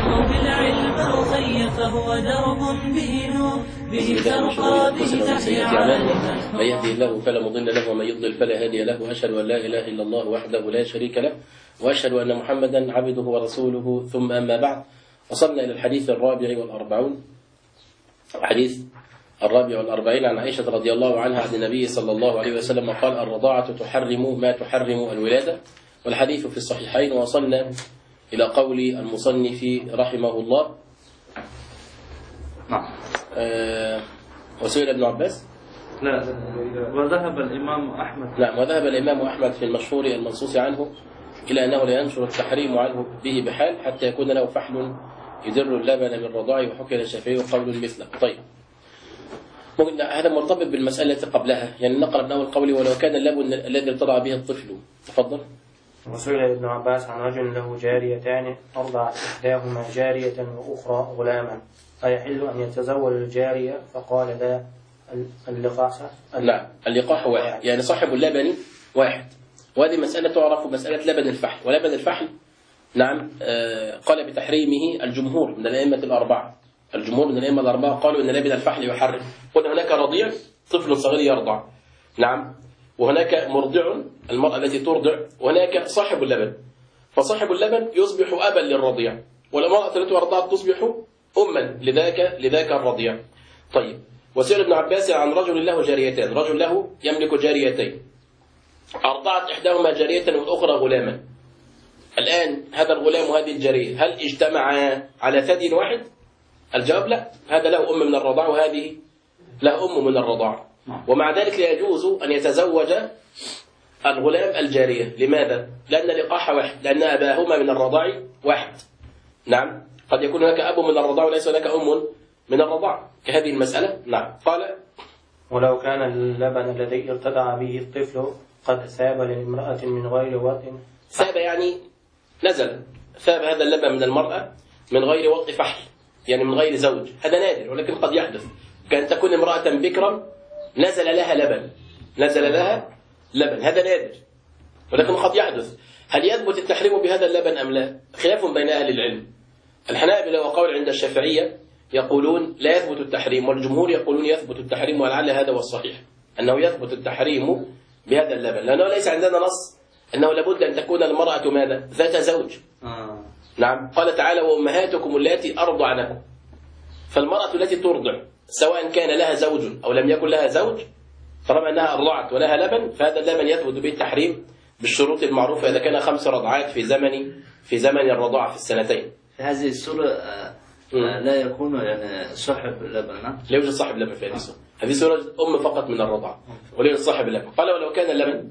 أو بالعلم أخي فهو درب به نور به ترقى به تحيا على من يهدي الله فلا مضل له ومن يضلل فلا هادي له، وأشهد أن لا إله إلا الله وحده لا شريك له، وأشهد أن محمدا عبده ورسوله، ثم أما بعد. وصلنا إلى الحديث الرابع والأربعون، حديث الرابع والأربعين عن عائشة رضي الله عنها عن النبي صلى الله عليه وسلم قال: الرضاعة تحرم ما تحرم الولادة، والحديث في الصحيحين. وصلنا إلى قول المصنف رحمه الله: وسئل ابن عباس لا وذهب الإمام أحمد وذهب الإمام أحمد في المشهور المنصوص عنه إلى أنه لا ينشر التحريم عنه به بحال حتى يكون له فحل يدر اللبن من رضاعه، وحكي للشافعي قول مثله. طيب، ممكن هذا مرتبط بالمسألة التي قبلها، يعني نقرأ من أول قولي: ولو كان اللبن الذي ارتضع به الطفل. تفضل. وسئل ابن عباس عن رجل له جاريتان أرضعت إحداهما جارية وأخرى غلاما أيحل أن يتزوج الجارية؟ فقال: لا، اللقاح لا، اللقاح واحد، يعني صاحب اللبن واحد. وهذه مسألة تعرف مسألة لبن الفحل. ولبن الفحل قال بتحريمه الجمهور من الأئمة الأربعة. الجمهور من الأئمة الأربعة قالوا إن لبن الفحل يحرم. قلنا هناك رضيع، طفل صغير يرضع، وهناك مرضع، المرأة التي ترضع، وهناك صاحب اللبن. فصاحب اللبن يصبح أبا للرضيع، والمرأة التي أرضعت تصبح أما لذاك الرضيع. طيب، وسئل ابن عباس عن رجل له جاريتان، رجل له يملك جاريتين أرضعت إحداهما جارية والأخرى غلاما. الآن هذا الغلام وهذه الجارية هل اجتمعا على ثدي واحد؟ الجواب لا، هذا له أم من الرضاع وهذه له أم من الرضاع، ومع ذلك لا يجوز أن يتزوج الغلام الجارية. لماذا؟ لأن لقاح واحد، لأن أباهما من الرضاع واحد. قد يكون هناك أب من الرضاع وليس هناك أم من الرضاع كهذه المسألة. قال: ولو كان اللبن الذي ارتضع به الطفل قد ثاب لامرأة من غير وطء. ثاب يعني نزل، ثاب هذا اللبن من المرأة من غير وطء فحل، يعني من غير زوج. هذا نادر، ولكن قد يحدث. كأن تكون امرأة بكرا نزل لها لبن، هذا نادر، ولكن قد يحدث. هل يثبت التحريم بهذا اللبن أم لا؟ خلاف بين أهل العلم. الحنابلة وقول عند الشافعية يقولون لا يثبت التحريم، والجمهور يقولون يثبت التحريم، ولعل هذا هو الصحيح، أنه يثبت التحريم بهذا اللبن، لأنه ليس عندنا نص أنه لابد أن تكون المرأة ماذا؟ ذات زوج. قال تعالى: وأمهاتكم اللاتي أرضعنكم. فالمرأة التي ترضع سواء كان لها زوج أو لم يكن لها زوج، طالما أنها أرضعت ولها لبن، فهذا اللبن يثبت به التحريم بالشروط المعروفة إذا كان 5 رضعات في زمن الرضاعة في السنتين. في هذه السورة لا يكون يعني صاحب لبن. لا يوجد صاحب لبن في هذه السورة. هذه السورة أم فقط من الرضاعة، ولا يوجد صاحب لبن. قال: ولو كان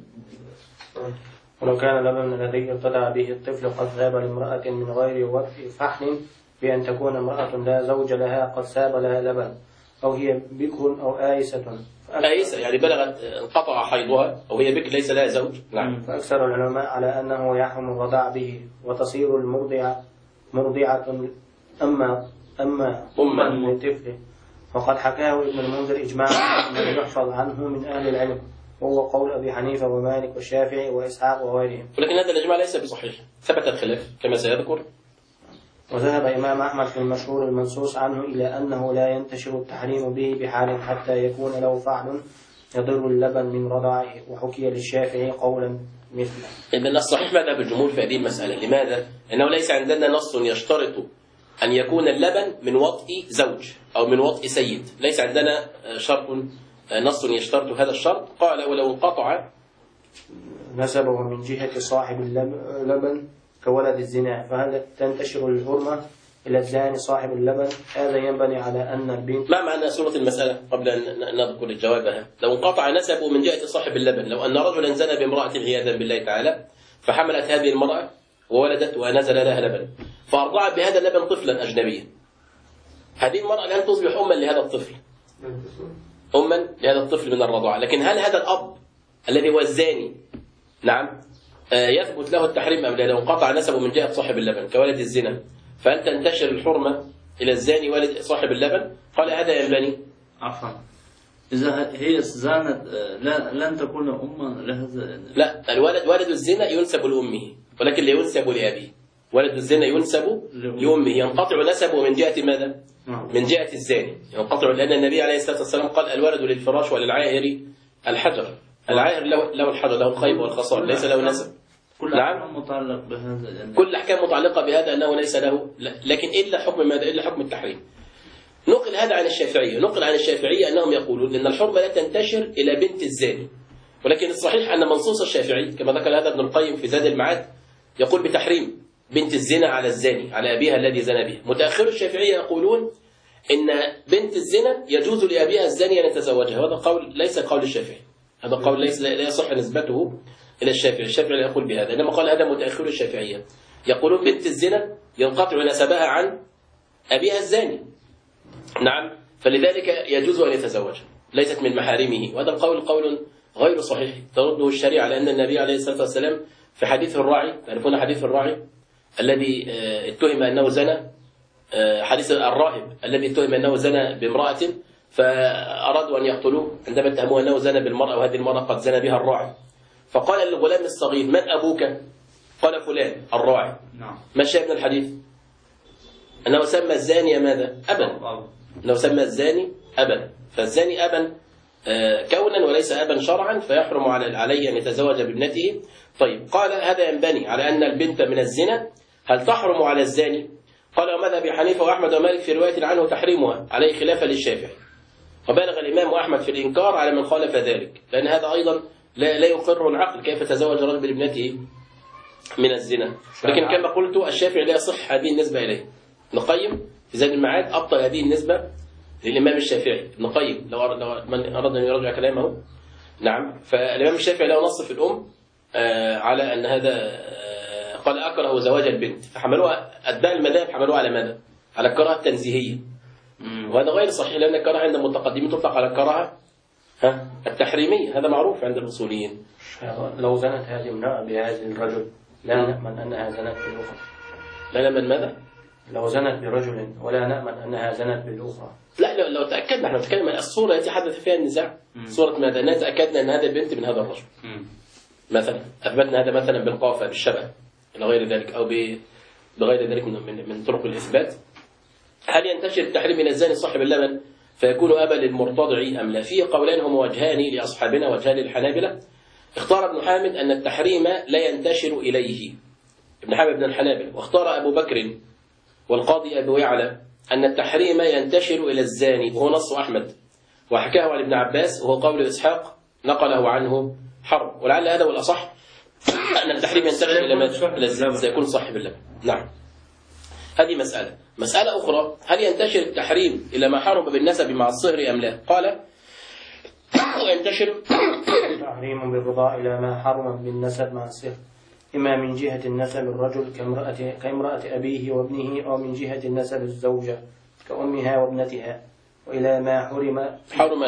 اللبن الذي ارتضع به الطفل قد ثاب لامرأة من غير وطء فحل، بأن تكون امرأة لا زوج لها قد ثاب لها لبن، أو هي بكر أو آيسة. آيسة يعني بلغت انقطع حيضها، أو هي بكر ليس لها زوج. فأكثر العلماء على أنه يحرم الرضاع به، وتصير المرضعة أما لطفله. وقد حكاه ابن المنذر إجماعا من يحفظ عنه من أهل العلم، وهو قول أبي حنيفة ومالك والشافعي وإسحاق وغيرهم. ولكن هذا الإجماع ليس بصحيح، ثبت الخلاف كما سيذكر. وذهب إمام أحمد في المشهور المنصوص عنه إلى أنه لا ينتشر التحريم به بحال حتى يكون له فعل يضر اللبن من رضاعه، وحكي للشافعي قولا مثله. إذن الصحيح مذهب الجمهور في هذه المسألة. لماذا؟ لأنه ليس عندنا نص يشترط أن يكون اللبن من وطء زوج أو من وطء سيد، ليس عندنا نص يشترط هذا الشرط. قال: ولو انقطع نسبه من جهة صاحب اللبن كولد الزنا، فهل تنتشر الحرمة إلى الزاني صاحب اللبن؟ هذا ينبني على أن البنت. ما معنى سورة المسألة قبل أن نذكر جوابها؟ لو انقطع نسبه من جهة صاحب اللبن، لو أن رجلا زنى بامرأة عياذا بالله تعالى، فحملت هذه المرأة وولدت ونزل لها لبن، فأرضعت بهذا اللبن طفلا أجنبيا، هذه المرأة لن تصبح أما لهذا الطفل، أما لهذا الطفل من الرضاعة. لكن هل هذا الأب الذي هو الزاني يثبت له التحريم أم لا؟ لو انقطع نسبه من جهة صاحب اللبن كولد الزنا، فهل تنتشر الحرمة إلى الزاني ولد صاحب اللبن؟ قال: هذا ينبني. عفوا، إذا هي زانت لن تكون أما لهذا. لا، الولد ولد الزنا ينسب لأمه، ولكن لا ينسب لأبيه. ولد الزنا ينسب لأمه ينقطع نسبه من جهة ماذا؟ من جهة الزاني ينقطع، لأن النبي عليه الصلاة والسلام قال الولد للفراش وللعاهر الحجر. العاهر له الحجر، له الخيب والخصال، ليس له نسب. كل أحكام متعلق بهذا يعني. كل أحكام متعلقة بهذا أنه ليس له، لكن إلا حكم ماذا؟ إلا حكم التحريم. نقل هذا عن الشافعية، نقل عن الشافعية أنهم يقولون أن الحرمة لا تنتشر إلى بنت الزاني، ولكن الصحيح أن منصوص الشافعي كما ذكر هذا ابن القيم في زاد المعاد يقول بتحريم بنت الزنا على الزاني على أبيها الذي زنى بها. متأخر الشافعية يقولون إن بنت الزنا يجوز لأبيها الزاني أن يتزوجها، وهذا قول ليس قول الشافعي، هذا قول ليس لا يصح نسبته إلى الشافعي، الشافعي لا يقول بهذا، إنما قال هذا متأخر الشافعية يقولون بنت الزنا ينقطع نسبها عن أبيها الزاني. نعم، فلذلك يجوز أن يتزوجها، ليست من محارمه، وهذا القول قول غير صحيح ترده الشريعة، لأن النبي عليه الصلاة والسلام في حديث الراعي، تعرفون حديث الراعي الذي اتهم أنه زنى، حديث الراهب الذي اتهم أنه زنى بامرأة فأرادوا أن يقتلوه عندما اتهموه أنه زنى بالمرأة وهذه المرأة قد زنى بها الراعي، فقال للغلام الصغير من أبوك؟ قال فلان الراعي. ما شاء من الحديث؟ أنه سمى الزاني ماذا؟ أبا، أنه سمى الزاني أبا، فالزاني أبا كونا وليس أبا شرعا، فيحرم عليه أن يتزوج بابنته. طيب، قال هذا ينبني على أن البنت من الزنا هل تحرم على الزاني؟ قال ومذهب حنيفة وأحمد ومالك في رواية عنه تحريمها عليه خلافا للشافعي، وبالغ الإمام أحمد في الإنكار على من خالف ذلك، لأن هذا أيضا لا يقر العقل، كيف تزوج رجل بابنته من الزنا. لكن كما قلت الشافعي لا يصح هذه النسبة إليه. ابن القيم في زاد المعاد أبطل هذه النسبة للإمام الشافعي. ابن القيم لو من أراد أن يراجع كلامه، نعم، فالإمام الشافعي له نص في الأم على أن هذا قال أكره زواج البنت، فحملوها أتباع المذاهب حملوها على ماذا؟ على الكراهة التنزيهية، وهذا غير صحيح، لأن الكراهة عند المتقدمين تطلق على الكراهة التحريمية، هذا معروف عند الأصوليين. لو زنت هذه المرأة بهذا الرجل لا نأمن أنها زنت بالأخرى. لا نأمن ماذا؟ لو زنت برجل ولا نأمن أنها زنت بالأخرى. لا، لو تأكدنا، احنا نتكلم عن الصورة التي حدث فيها النزاع، صورة ماذا؟ أننا تأكدنا أن هذه البنت من هذا الرجل، مثلا أثبتنا هذا مثلا بالقافة بالشبه إلى غير ذلك، أو بغير ذلك من طرق الإثبات. هل ينتشر التحريم من الزاني صاحب اللبن فيكون أبا للمرتضع أم لا؟ فيه قولان هم وجهان لأصحابنا، وجهان للحنابلة. اختار ابن حامد أن التحريم لا ينتشر إليه، ابن حامد بن الحنابلة، واختار أبو بكر والقاضي أبو يعلى أن التحريم ينتشر إلى الزاني، وهو نص أحمد، وحكاه عن ابن عباس وهو قول إسحاق نقله عنه حرب، ولعل هذا هو الأصح أن التحريم ينتشر إلى الزاني سيكون صاحب اللبن. نعم، هذه مسألة أخرى، هل ينتشر التحريم إلى ما حرم بالنسب مع الصهر أم لا؟ قال وينتشر التحريم بالرضاع إلى ما حرم بالنسب مع الصهر، إما من جهة النسب الرجل كامرأة أبيه وابنه، أو من جهة النسب الزوجة كأمها وابنتها، وإلى ما حرم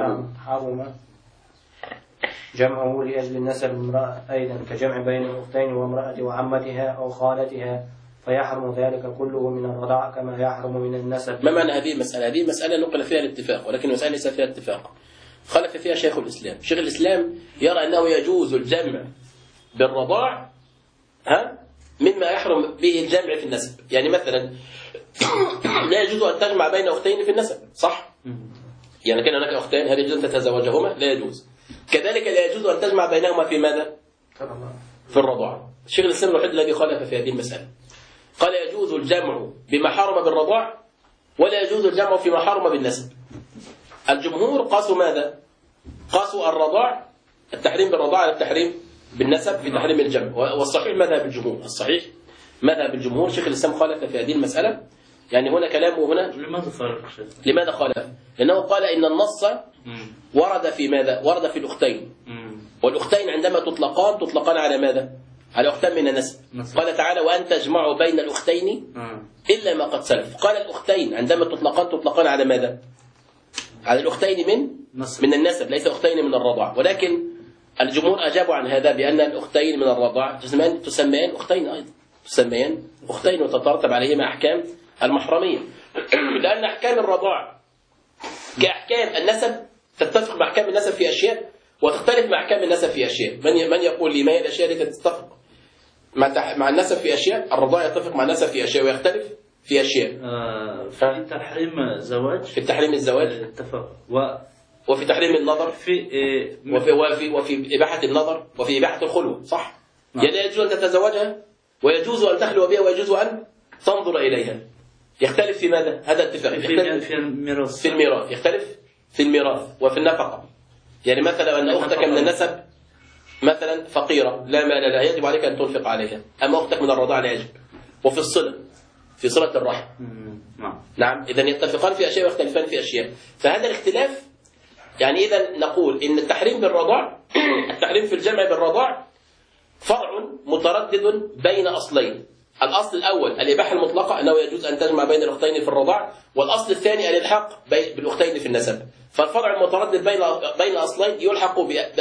جمعه لأجل النسب المرأة أيضا، كجمع بين الأختين وامرأة وعمتها أو خالتها، فيحرم ذلك كله من الرضاع كما يحرم من النسب. ما معنى هذه المسألة؟ هذه مسألة نقل فيها الاتفاق، ولكن المسألة ليس فيها اتفاق، خلف فيها شيخ الإسلام. شيخ الإسلام يرى أنه يجوز الجمع بالرضاع مما يحرم به الجمع في النسب، يعني مثلا لا يجوز أن تجمع بين أختين في النسب، صح؟ يعني كان هناك أختين هل يجوز أن تتزوجهما؟ لا يجوز. كذلك لا يجوز أن تجمع بينهما في ماذا؟ في الرضاع. الشيخ الإسلام الوحيد الذي خالف في هذه المسألة، قال يجوز الجمع بما حرم بالرضاع ولا يجوز الجمع فيما حرم بالنسب. الجمهور قاسوا ماذا؟ قاسوا الرضاع، التحريم بالرضاع على التحريم بالنسب في تحريم الجمع، والصحيح مذهب الجمهور، الصحيح مذهب الجمهور. شيخ الإسلام خالف في هذه المسألة، يعني هنا كلامه هنا لماذا خالف؟ لأنه قال إن النص ورد في ماذا؟ ورد في الأختين، والأختين عندما تطلقان على ماذا؟ على أختين من النسب. قال تعالى وأن تجمعوا بين الأختين إلا ما قد سلف. قال الأختين عندما تطلقان على ماذا؟ على الأختين من النسب، ليس أختين من الرضاع. ولكن الجمهور أجابوا عن هذا بأن الأختين من الرضاع تسميان أختين أيضا، تسميان أختين وتترتب عليهما أحكام المحرمية، لأن أحكام الرضاع كأحكام النسب تتفق مع أحكام النسب في أشياء وتختلف مع أحكام النسب في أشياء. من يقول لي ما هي الأشياء التي تتفق مع النسب في أشياء، الرضاع يتفق مع النسب في أشياء ويختلف في أشياء. في تحريم زواج، في تحريم الزواج اتفق، وفي تحريم النظر، في وفي إباحة النظر، وفي إباحة الخلوة، صح؟ يعني لا يجوز أن تتزوجها ويجوز أن تخلو بها ويجوز أن تنظر إليها. يختلف في ماذا؟ هذا اتفاق. في الميراث. في الميراث يختلف، في الميراث وفي النفقة. يعني مثلا أن أختك من النسب مثلا فقيرة لا مال لها يجب عليك أن تنفق عليها، أما أختك من الرضاعة لا يجب. وفي الصلة، في صلة الرحم. نعم، إذا يتفقان في أشياء ويختلفان في أشياء. فهذا الاختلاف يعني إذا نقول إن التحريم بالرضاع التحريم في الجمع بالرضاع فرع متردد بين أصلين. الأصل الأول الإباحة المطلقة، أنه يجوز أن تجمع بين الأختين في الرضاع، والأصل الثاني الإلحاق بالأختين في النسب. فالفرع المتردد بين أصلين يلحق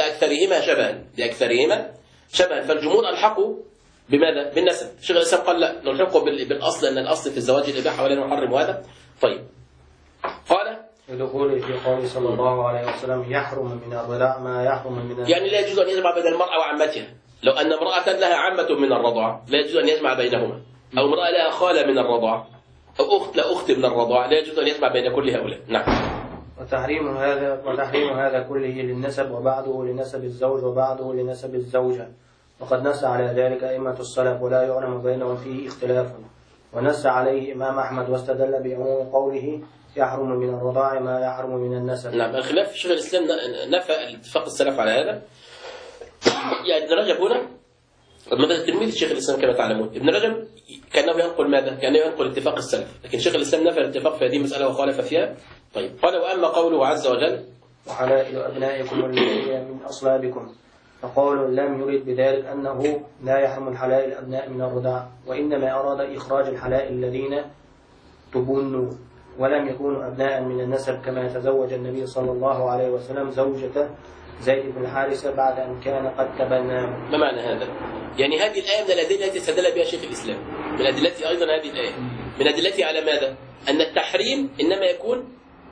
بأكثرهما شبها. فالجمهور ألحقوا بماذا؟ بالنسب. شيخ الإسلام قال لا، نلحقه بالأصل، أن الأصل في الزواج الإباحة ولا نحرم هذا. طيب، قال لدخوله في قوله صلى الله عليه وسلم يحرم من الرضاع ما يحرم من يعني لا يجوز أن يجمع بين المرأة وعمتها. لو أن امرأة لها عمة من الرضاعة لا يجوز أن يجمع بينهما، أو امرأة لها خالة من الرضاعة، أو أخت لأخت من الرضاعة، لا يجوز أن يجمع بين كل هؤلاء. نعم. وتحريم هذا كله للنسب، وبعده لنسب الزوج وبعده لنسب الزوجة، وقد نص على ذلك أئمة السلف ولا يعلم بينهم فيه اختلاف. ونص عليه إمام أحمد واستدل بعموم قوله يحرم من الرضاع ما يحرم من النسب. نعم، الخلاف شيخ الإسلام نفى اتفاق السلف على هذا. يعني ابن رجب هنا ماذا تلميذ شيخ الإسلام كما تعلمون، ابن رجب كأنه ينقل ماذا؟ كأنه ينقل اتفاق السلف، لكن شيخ الإسلام نفى الاتفاق في هذه المسألة وخالف فيها. طيب، قال وأما قوله عز وجل وحلائل أبنائكم الذين من أصلابكم، فقالوا لم يرد بذلك أنه لا يحرم الحلائل الأبناء من الرضاع، وإنما أراد إخراج الحلائل الذين تبنوا ولم يكونوا أبناء من النسب، كما تزوج النبي صلى الله عليه وسلم زوجة زيد بن الحارثة بعد أن كان قد تبناه. ما معنى هذا؟ يعني هذه الآية من الأدلة التي استدل بها شيخ الإسلام، من أدلته أيضا هذه الآية، من أدلته على ماذا؟ أن التحريم إنما يكون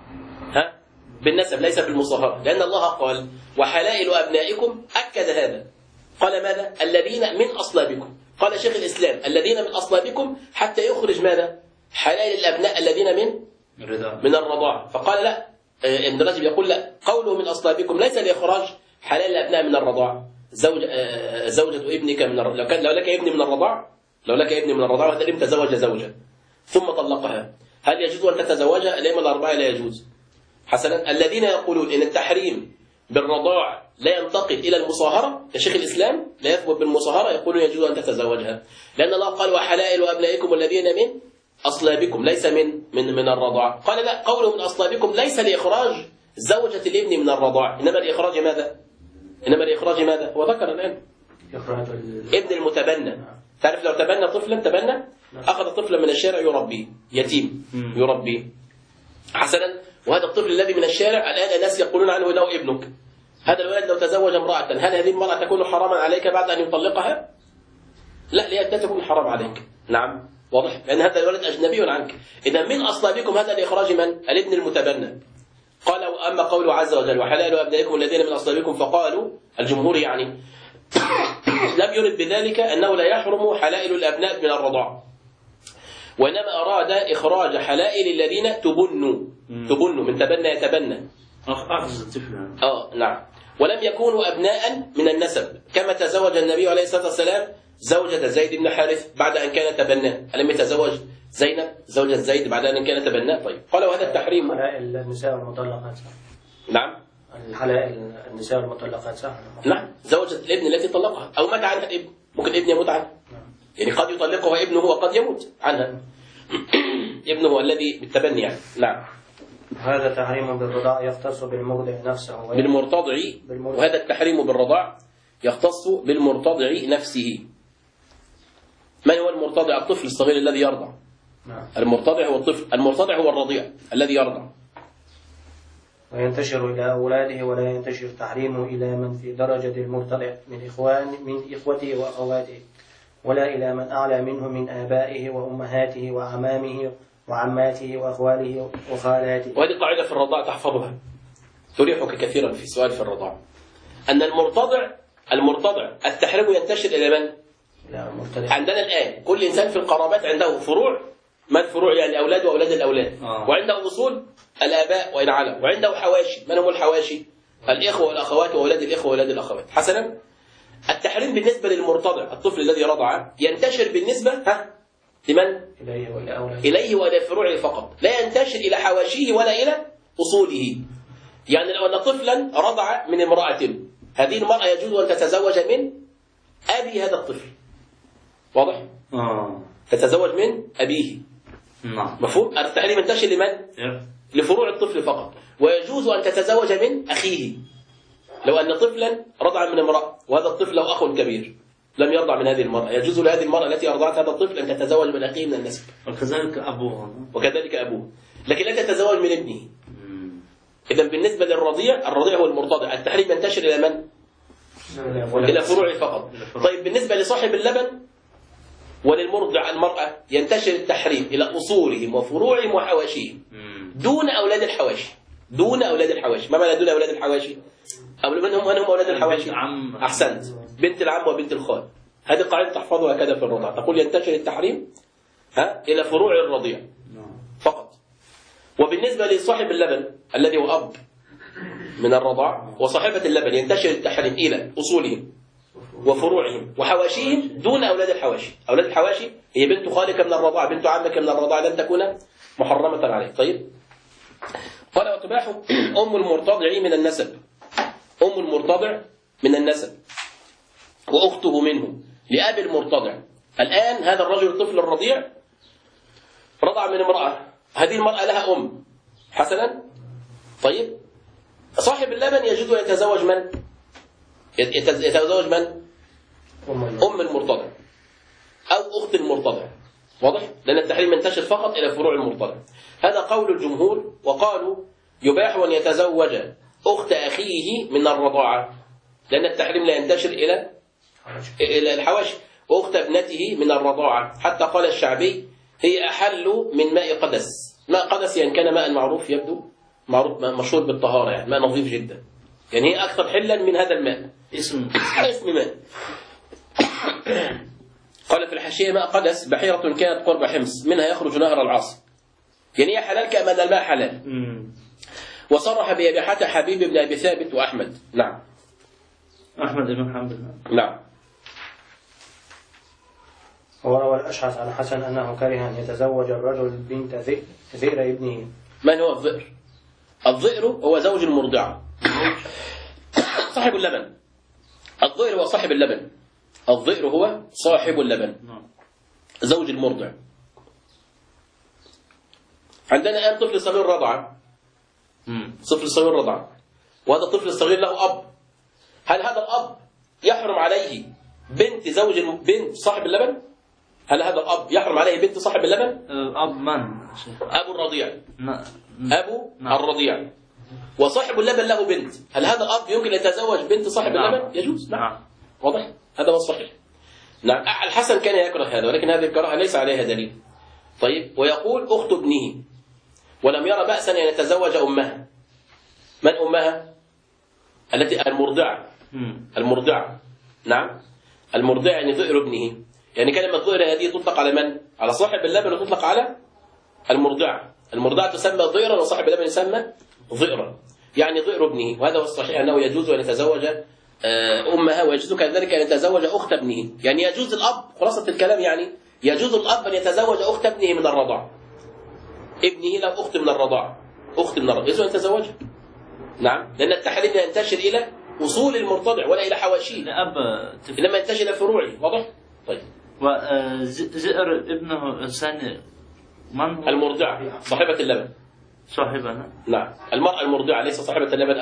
بالنسب ليس بالمصاهرة، لأن الله قال وحلائل أبنائكم، أكد هذا، قال ماذا؟ الذين من أصلابكم. قال شيخ الإسلام الذين من أصلابكم حتى يخرج ماذا؟ حلائل الأبناء الذين من الرضاعة. فقال لا، ابن رجب يقول لا، قوله من أصلابكم ليس لإخراج حلال الأبناء من الرضاعة. زوجة ابنك لو لك ابن من الرضاعة، وهذا الابن تزوج زوجة ثم طلقها، هل يجوز أن تتزوجها؟ الأئمة الأربعة لا يجوز. حسنا، الذين يقولون إن التحريم بالرضاع لا ينتقل إلى المصاهرة كشيخ الإسلام، لا يثبت بالمصاهرة، يقولون يجوز أن تتزوجها، لأن الله قال وحلائل أبنائكم الذين من أصلابكم، ليس من الرضاعة. قال لا، قوله من أصلابكم ليس لإخراج زوجة الابن من الرضاعة، إنما لإخراج ماذا؟ وذكر الآن ابن المتبنى. تعرف لو تبنى طفلا، أخذ طفلا من الشارع يربيه، يتيم يربيه. حسنا، وهذا الطفل الذي من الشارع الآن الناس يقولون عنه إنه ابنك. هذا الولد لو تزوج امرأة، هل هذه المرأة تكون حراما عليك بعد أن يطلقها؟ لا، لا تكون حرام عليك. نعم، واضح، لأن هذا الولد أجنبي عنك. إذا من أصلابكم هذا لإخراج من؟ الابن المتبنى. قال وأما قوله عز وجل وحلائل أبنائكم الذين من أصلابكم، فقالوا الجمهور يعني لم يرد بذلك أنه لا يحرم حلائل الأبناء من الرضاعة، وإنما أراد إخراج حلائل الذين تبنوا من تبنى يتبنى، أخذ الطفل. نعم، ولم يكونوا أبناء من النسب، كما تزوج النبي عليه الصلاة والسلام زوجة زيد بن حارث بعد أن كان تبناه، ألم يتزوج زينب زوجة زيد بعد أن كان تبناه؟ طيب، قال وهذا التحريم. حلائل النساء المطلقات. نعم، الحلائل النساء المطلقات صح. نعم، زوجة الابن التي طلقها أو مات عنها الابن، ممكن الابن يموت عنها، يعني قد يطلقها ابنه وقد يموت عنها ابنه الذي بالتبني يعني. نعم، هذا تحريم بالرضاع يختص بالمرضع نفسه بالمرتضع، وهذا التحريم بالرضاع يختص بالمرتضع نفسه. من هو المرتضع؟ الطفل الصغير الذي يرضع. المرتضع هو الطفل، المرتضع هو الرضيع الذي يرضع. وينتشر إلى أولاده ولا ينتشر تحريمه إلى من في درجة المرتضع من إخوته وأخواته، ولا إلى من أعلى منه من آبائه وأمهاته وعمامه وعماته وأخواله وخالاته. وهذه قاعدة في الرضاع تحفظها تريحك كثيرا في سؤال في الرضاع، أن المرتضع التحريم ينتشر إلى من؟ لا مبتدع. عندنا الآن كل إنسان في القرابات عنده فروع، ما الفروع؟ يعني أولاد وأولاد الأولاد، وعنده أصول الآباء وإن علم، وعنده حواشي. من هم الحواشي؟ الإخوة والأخوات وأولاد الإخوة وأولاد الأخوات. حسنا، التحريم بالنسبة للمرتضع الطفل الذي رضع ينتشر بالنسبة لمن؟ إليه وإلى فروعه فقط، لا ينتشر إلى حواشيه ولا إلى أصوله. يعني لو أن طفلا رضع من امرأة، هذه المرأة يجوز أن تتزوج من أبي هذا الطفل. واضح؟ تتزوج من أبيه. مفهوم؟ التحريم ينتشر لمن؟ لفروع الطفل فقط. ويجوز أن تتزوج من أخيه. لو أن طفلا رضع من امرأة وهذا الطفل له أخ كبير لم يرضع من هذه المرأة، يجوز لهذه المرأة التي أرضعت هذا الطفل أن تتزوج من أخيه من النسب. وكذلك أبوه، لكن لا تتزوج من ابنه. إذا بالنسبة للرضيع، الرضيع هو المرتضع، التحريم ينتشر إلى من؟ إلى فروعه فقط. طيب بالنسبة لصاحب اللبن وللمرضع المرأة ينتشر التحريم إلى أصولهم وفروعهم وحواشيهم دون أولاد الحواشي. دون أولاد الحواشي. ما معنى دون أولاد الحواشي؟ من هم أولاد الحواشي؟ أحسنت، بنت العم وبنت الخال. هذه قاعدة تحفظها هكذا في الرضع، تقول ينتشر التحريم إلى فروع الرضيع فقط. وبالنسبة لصاحب اللبن الذي هو أب من الرضاع وصاحبة اللبن ينتشر التحريم إلى أصولهم وفروعهم وحواشيهم دون أولاد الحواشي. أولاد الحواشي هي بنت خالك من الرضاع، بنت عمك من الرضاع، لن تكون محرمة عليك. طيب، قال وتباح أم المرتضع من النسب. أم المرتضع من النسب وأخته منه لأب المرتضع. الآن هذا الرجل الطفل الرضيع رضع من امرأة، هذه المرأة لها أم. حسنا، طيب، صاحب اللبن يجوز أن يتزوج من؟ يتزوج من؟ أم المرتضع أو أخت المرتضع. واضح؟ لأن التحريم ينتشر فقط إلى فروع المرتضع. هذا قول الجمهور. وقالوا يباح أن يتزوج أخت أخيه من الرضاعة، لأن التحريم لا ينتشر إلى الحواشي، وأخت ابنته من الرضاعة. حتى قال الشعبي هي أحل من ماء قدس. ماء قدس يعني كان ماء معروف، يبدو معروف مشهور بالطهارة، يعني ماء نظيف جدا، يعني هي أكثر حلا من هذا الماء. اسم ماء. قال في الحاشية ماء قدس بحيرة كانت قرب حمص منها يخرج نهر العاص، يعني هي حلال كما أن الماء حلال. وصرح بإباحة حبيب بن أبي ثابت وأحمد. نعم، أحمد بن حنبل. نعم. وروى الأشعث عن حسن أنه كره أن يتزوج الرجل بنت ذئر ابنه. من هو الذئر؟ الذئر هو زوج المرضعة، صاحب اللبن. الذئر هو صاحب اللبن. الذئر هو صاحب اللبن، زوج المرضع. عندنا الآن طفل صغير رضع، طفل صغير رضع، وهذا الطفل الصغير له أب. هل هذا الأب يحرم عليه بنت صاحب اللبن؟ هل هذا الأب يحرم عليه بنت صاحب اللبن؟ الأب من؟ أبو الرضيع. أبو الرضيع. وصاحب اللبن له بنت، هل هذا الأب يمكن أن يتزوج بنت صاحب اللبن؟ يجوز. نعم. واضح؟ هذا هو الصحيح. نعم. الحسن كان يكره هذا، ولكن هذه الكراهة ليس عليها دليل. طيب، ويقول أخت ابنه ولم يرى بأسا أن يتزوج أمها. من أمها؟ التي المرضعة. نعم، المرضعة يعني ذئر ابنه. يعني كلمة ذئر هذه تطلق على من؟ على صاحب اللبن وتطلق على المرضعة. المرضعة تسمى ذئرا وصاحب اللبن يسمى ذئرا، يعني ذئر ابنه. وهذا هو الصحيح، أنه يجوز أن يتزوج أمها، ويجوز كذلك أن يتزوج أخت ابنه. يعني يجوز الأب، خلاصة الكلام يعني يجوز الأب أن يتزوج أخت ابنه من الرضاعة. ابنه له أخت من الرضاعة، يجوز أن يتزوجها. نعم، لأن التحريم لا ينتشر إلى أصول المرتضع ولا إلى حواشيه، إنما ينتشر إلى فروعه. واضح؟ طيب. وزئر ابنه إنسان من هو؟ المرضعة، صاحبة اللبن. صاحبة. نعم، المرأة المرضعة، ليس صاحبة اللبن،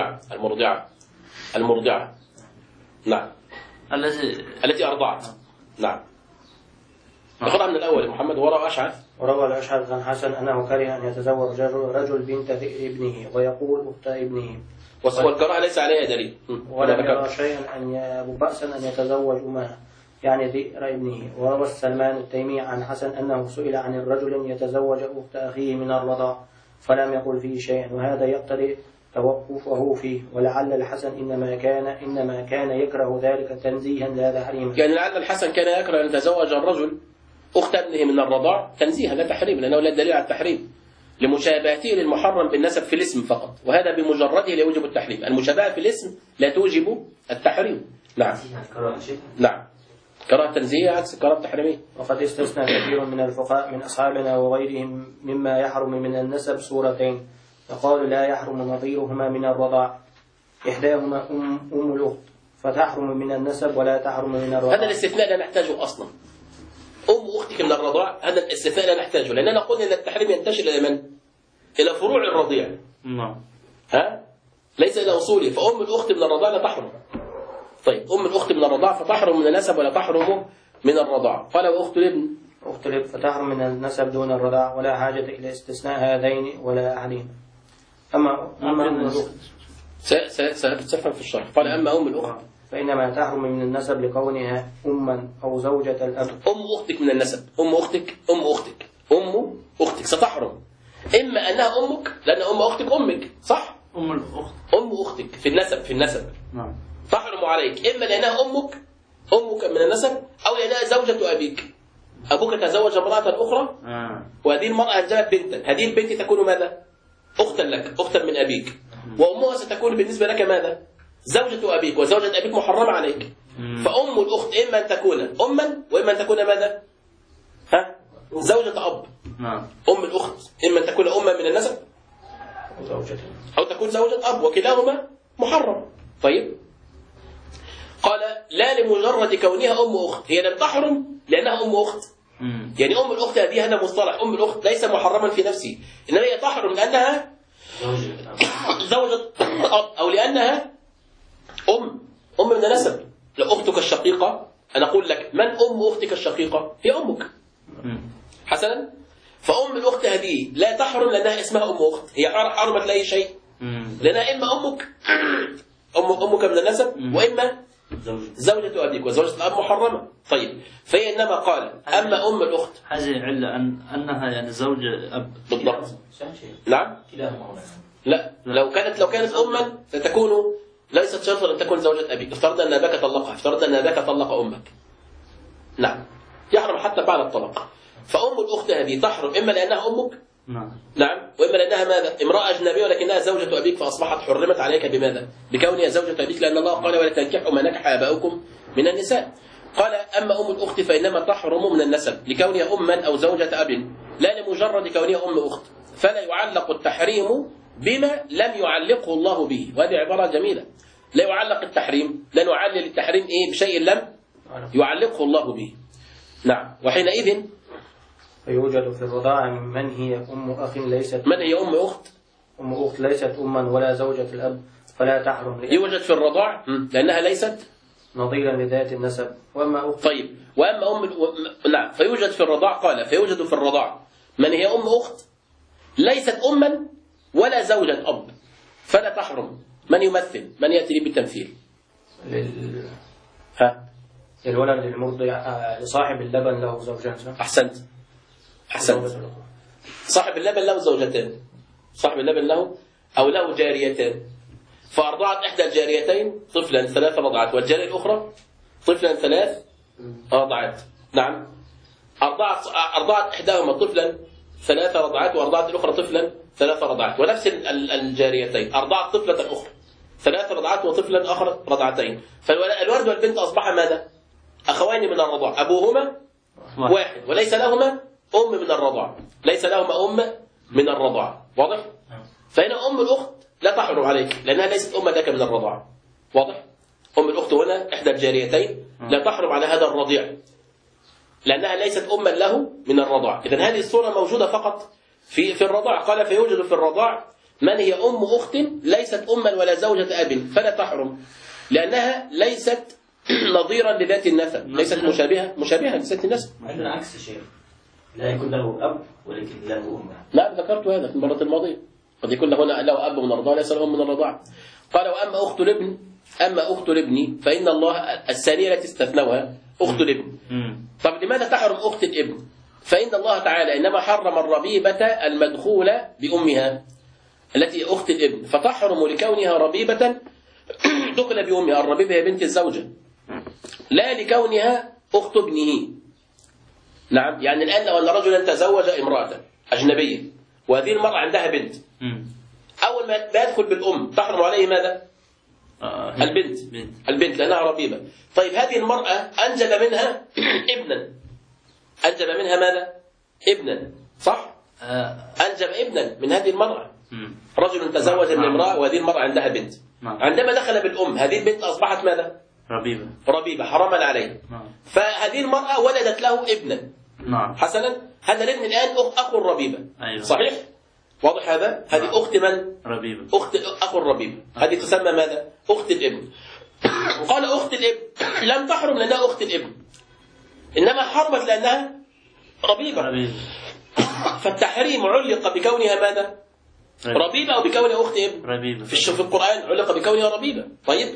المرضعة. نعم، التي أرضعت. نعم. اقرأ من الأول محمد. وروى الأشعث عن حسن أنه كره أن يتزوج رجل بنت ابنه ويقول أخت ابنه، والكراهة ليس عليها دليل، ولا يرى شيئا أبو بأسا أن يتزوج أمها، يعني ذئر ابنه. وروى السلمان التيمي عن حسن أنه سئل عن الرجل يتزوج أخت أخيه من الرضاع فلم يقل فيه شيئا، وهذا يقتضي توقفه فيه، ولعل الحسن إنما كان يكره ذلك تنزيها لا تحريما. يعني لعل الحسن كان يكره أن يتزوج الرجل أخت ابنه من الرضاع تنزيها لا تحريم، لأنه لا دليل على التحريم، لمشابهته للمحرم بالنسب في الاسم فقط، وهذا بمجرده لا يوجب التحريم. المشابهة في الاسم لا توجب التحريم. نعم. نعم. كراهة تنزيهية عكس كراهة تحريمية. وقد استثنى كثير من الفقهاء من أصحابنا وغيرهم مما يحرم من النسب صورتين، فقالوا لا يحرم نظيرهما من الرضاع، إحداهما أم الأخت فتحرم من النسب ولا تحرم من الرضاع. هذا الاستثناء لا نحتاجه أصلا. أم أختك من الرضاع هذا الاستثناء لا نحتاجه، لأننا قلنا أن التحريم ينتشر إلى من؟ إلى فروع الرضيع. نعم. ليس إلى أصوله، فأم الأخت من الرضاع لا تحرم. طيب أم الأخت من الرضاع فتحرم من النسب ولا تحرم من الرضاع. قال وأخت الابن. أخت الابن فتحرم من النسب دون الرضاع، ولا حاجة إلى استثناء هذين ولا أحدهما. أما أم الأخت ستفهم في الشرح. قال أما أم الأخت فإنما تحرم من النسب لكونها أما أو زوجة الأب. أم أختك من النسب، أم أختك ستحرم، إما أنها أمك لأن أم أختك أمك، صح؟ أم أختك في النسب نعم تحرم عليك، إما لأنها أمك من النسب، أو لأنها زوجة أبيك. أبوك تزوج امرأة أخرى وهذه المرأة أنجبت بنتا، هذه البنت تكون ماذا؟ أختا لك، أختا من أبيك، وأمها ستكون بالنسبة لك ماذا؟ زوجة أبيك، وزوجة أبيك محرمة عليك. فأم الأخت إما أن تكون أما وإما أن تكون ماذا؟ زوجة أب. أم الأخت إما أن تكون أما من النسب أو تكون زوجة أب، وكلاهما محرم. طيب قال لا لمجرد كونها أم أخت، هي لم تحرم لأنها أم أخت. يعني أم الأخت هذا مصطلح، أم الأخت ليس محرما في نفسه، إنما هي تحرم لأنها زوجة أب، أو لأنها أم من النسب. لأختك الشقيقة أنا أقول لك من أم أختك الشقيقة؟ هي أمك. حسنا، فأم الأخت هذه لا تحرم لأنها اسمها أم أخت، هي حرمت لأي شيء، لأنها إما أمك من النسب، وإما زوجة أبيك، وزوجة الأب محرمة. طيب فهي إنما قال أما أم الأخت هذه علة أنها يعني زوجة أب بالضبط. نعم. لا، لو كانت أما ستكون ليست شرطا أن تكون زوجة أبيك. افترض أن أباك طلقها، افترض أن أباك طلق أمك، نعم يحرم حتى بعد الطلاق. فأم الأخت هذه تحرم إما لأنها أمك، نعم، وإما لأنها ماذا؟ امرأة أجنبية ولكنها زوجة أبيك، فأصبحت حرمت عليك بماذا؟ بكونها زوجة أبيك، لأن الله قال ولا تنكحوا ما نكح آباؤكم من النساء. قال أما أم الأخت فإنما تحرم من النسب لكونها أما أو زوجة أب، لا لمجرد كونها أم أخت، فلا يعلق التحريم بما لم يعلقه الله به. وهذه عبارة جميلة، لا يعلق التحريم، لا نعلل التحريم بشيء لم يعلقه الله به. نعم. وحينئذ فيوجد في الرضاعة من هي أم أخ ليست من هي أم أخت؟ أم أخت ليست أما ولا زوجة الأب، فلا تحرم. يوجد في الرضاع لأنها ليست نظيرا لذات النسب. وأما أخت طيب وأما نعم. فيوجد في الرضاع، قال فيوجد في الرضاع من هي أم أخت ليست أما ولا زوجة أب، فلا تحرم. من يمثل؟ من يأتي لي بالتمثيل؟ الولد المرضع لصاحب اللبن له زوجان. أحسنت. صاحب اللبن له زوجتان، صاحب اللبن له أو له جاريتان، فأرضعت إحدى الجاريتين طفلا 3 رضعات، والجارية الأخرى طفلا 3 رضعات. نعم. أرضعت إحداهما طفلا 3 رضعات، وأرضعت الأخرى طفلا 3 رضعات، ونفس الجاريتين أرضعت طفلة أخرى 3 رضعات وطفلا آخر رضعتين. فالولد والبنت أصبح ماذا؟ أخوين من الرضاع، أبوهما واحد وليس لهما أم من الرضاع، ليس لهما أم من الرضاع. واضح؟ فهنا أم الأخت لا تحرم عليك لأنها ليست أم لك من الرضاع. واضح؟ أم الأخت هنا إحدى الجاريتين لا تحرم على هذا الرضيع لأنها ليست أما له من الرضاع. إذن هذه الصورة موجودة فقط في الرضاع. قال فيوجد في الرضاع من هي أم أخت ليست أما ولا زوجة أب، فلا تحرم لأنها ليست نظيرا لذات النسب، ليست مشابهة لذات النسب. عندنا عكس شيء، لا يكون له أب ولكن له أم. لا، ذكرت هذا في المرة الماضية، قد يكون له أب من الرضاعة ليس له أم من الرضاعة. قال وأما أخت الابن، أما أخت الابن فإن الله الثانية التي استثنوها أخت الابن. طب لماذا تحرم أخت الابن؟ فإن الله تعالى إنما حرم الربيبة المدخولة بأمها، التي أخت الابن، فتحرم لكونها ربيبة دخل بأمها. الربيبة هي بنت الزوجة، لا لكونها أخت ابنه. نعم، يعني الآن لو أن رجلا تزوج امرأة أجنبية وهذه المرأة عندها بنت، أول ما يدخل بالأم تحرم عليه ماذا؟ البنت. البنت لأنها ربيبة. طيب هذه المرأة أنجب منها ابنا، أنجب منها ماذا؟ ابنا، صح؟ أنجب ابنا من هذه المرأة. رجل تزوج من امرأة وهذه المرأة عندها بنت. عندما دخل بالأم هذه البنت أصبحت ماذا؟ ربيبة. ربيبة حراما عليه. فهذه المرأة ولدت له ابنا. حسنا، هذا الابن الآن أخو الربيبة. أيوة. صحيح؟ واضح هذا؟ هذه أخت من؟ ربيبة. أخت أخو الربيبة. هذه تسمى ماذا؟ أخت الابن. وقال أخت الابن لم تحرم لأنها أخت الابن، إنما حرمت لأنها ربيبة. فالتحريم علق بكونها ماذا؟ ربيبة أو بكونها أخت ابن؟ ربيبة. في القرآن علق بكونها ربيبة. طيب؟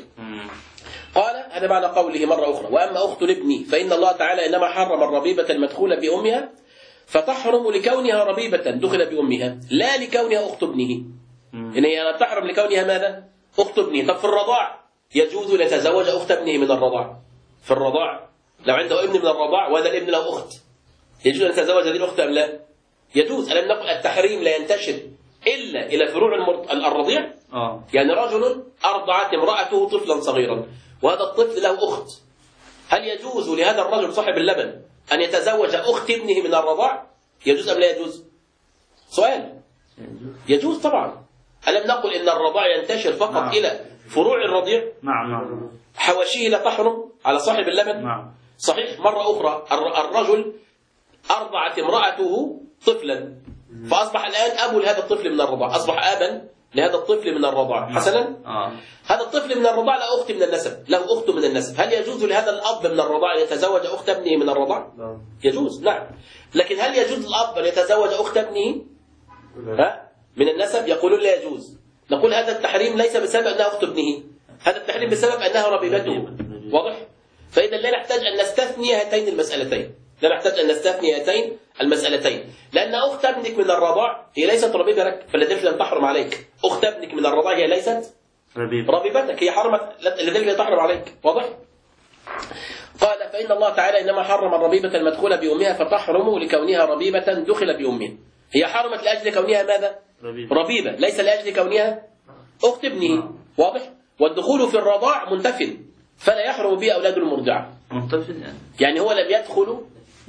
قال هذا معنى قوله مرة أخرى: وأما أخت الابن فإن الله تعالى إنما حرم الربيبة المدخولة بأمها، فتحرم لكونها ربيبة دخل بأمها لا لكونها أخت ابنه. إن هي تحرم لكونها ماذا؟ أخت ابنه. طب في الرضاع يجوز ليتزوج أخت ابنه من الرضاع. في الرضاع لو عنده ابن من الرضاع وهذا الابن له أخت، يجوز أن يتزوج هذه الأخت أم لا؟ يجوز. ألم نقل التحريم لا ينتشر إلا إلى فروع الرضيع؟ يعني رجل أرضعت امرأته طفلا صغيرا وهذا الطفل له أخت، هل يجوز لهذا الرجل صاحب اللبن أن يتزوج أخت ابنه من الرضاع؟ يجوز أم لا يجوز؟ سؤال. يجوز طبعا. ألم نقل إن الرضاع ينتشر فقط إلى فروع الرضيع؟ نعم. حواشيه لا تحرم على صاحب اللبن؟ نعم. صحيح. مرة أخرى الرجل أرضعت امرأته طفلا فأصبح الآن أبو لهذا الطفل من الرضاع، أصبح أبا لهذا الطفل من الرضاع. حسنا، هذا الطفل من الرضاع له أخت من النسب، له أخت من النسب، هل يجوز لهذا الأب من الرضاع أن يتزوج أخت ابنه من الرضاع؟ يجوز، نعم. لكن هل يجوز الأب أن يتزوج أخت ابنه من النسب؟ يقولون لا يجوز. نقول هذا التحريم ليس بسبب أنها أخت ابنه، هذا التحريم بسبب أنها ربيبته. واضح؟ فإذا لا نحتاج أن نستثني هاتين المسألتين، لا نحتاج أن نستثني هاتين المسألتين، لأن أخت ابنك من الرضاع هي ليست ربيبة لك، فلذلك لن تحرم عليك. أخت ابنك من الرضاع هي ليست ربيبتك، هي حرمت، لذلك لا تحرم عليك. واضح؟ قال فإن الله تعالى إنما حرم الربيبة المدخولة بأمها، فتحرم لكونها ربيبة دخل بأمها. هي حرمت لأجل كونها ماذا؟ ربيبة، ليس لأجل كونها أخت ابنه. واضح؟ والدخول في الرضاع منتفل، فلا يحرم به أولاد المرضعة. منتفل يعني هو لم يدخل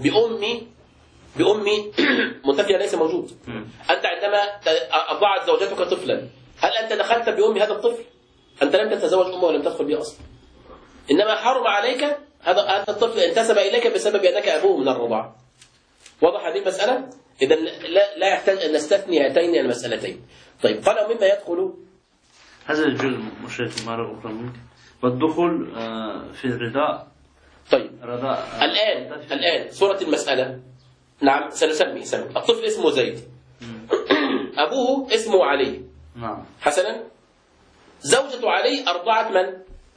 بأمي منتفيا ليس موجود. أنت عندما أرضعت زوجتك طفلا هل أنت دخلت بأم هذا الطفل؟ أنت لم تتزوج أمه ولم تدخل به أصلا، إنما حرم عليك هذا الطفل انتسب إليك بسبب أنك أبوه من الرضاعة. واضح هذه المسألة؟ إذا لا يحتاج أن نستثني هاتين المسألتين. طيب قال مما يدخل هذا الجزء مشرف مرة أخرى منك والدخول في الرضاء. طيب الآن صورة المسألة. نعم سنسمي الطفل اسمه زيد، أبوه اسمه علي. نعم. حسنا، زوجة علي أرضعت من؟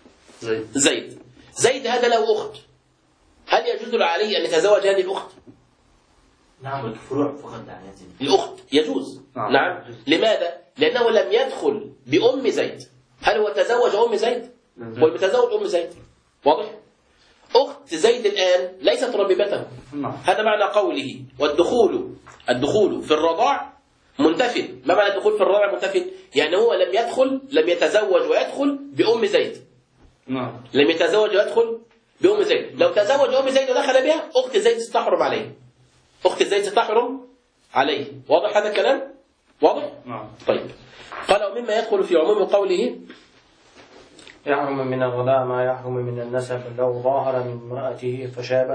زيد هذا له أخت، هل يجوز لعلي أن يتزوج هذه الأخت؟ نعم، الفروع فقط يعني الأخت يجوز. نعم. لماذا؟ لأنه لم يدخل بأم زيد. هل هو تزوج أم زيد؟ هو متزوج أم زيد. واضح؟ أخت زيد الآن ليست ربيبته. هذا معنى قوله والدخول في الرضاع منتفل. ما معنى الدخول في الرضاع منتفل؟ يعني هو لم يتزوج ويدخل بأم زيد. لم يتزوج ويدخل بأم زيد. لو تزوج أم زيد ودخل بها أخت زيد ستحرم عليه. أخت زيد ستحرم عليه. واضح هذا الكلام؟ واضح؟ طيب قال ومما يدخل في عموم قوله يحرم من الرضاع ما يحرم من النسب لو ظاهر من امرأته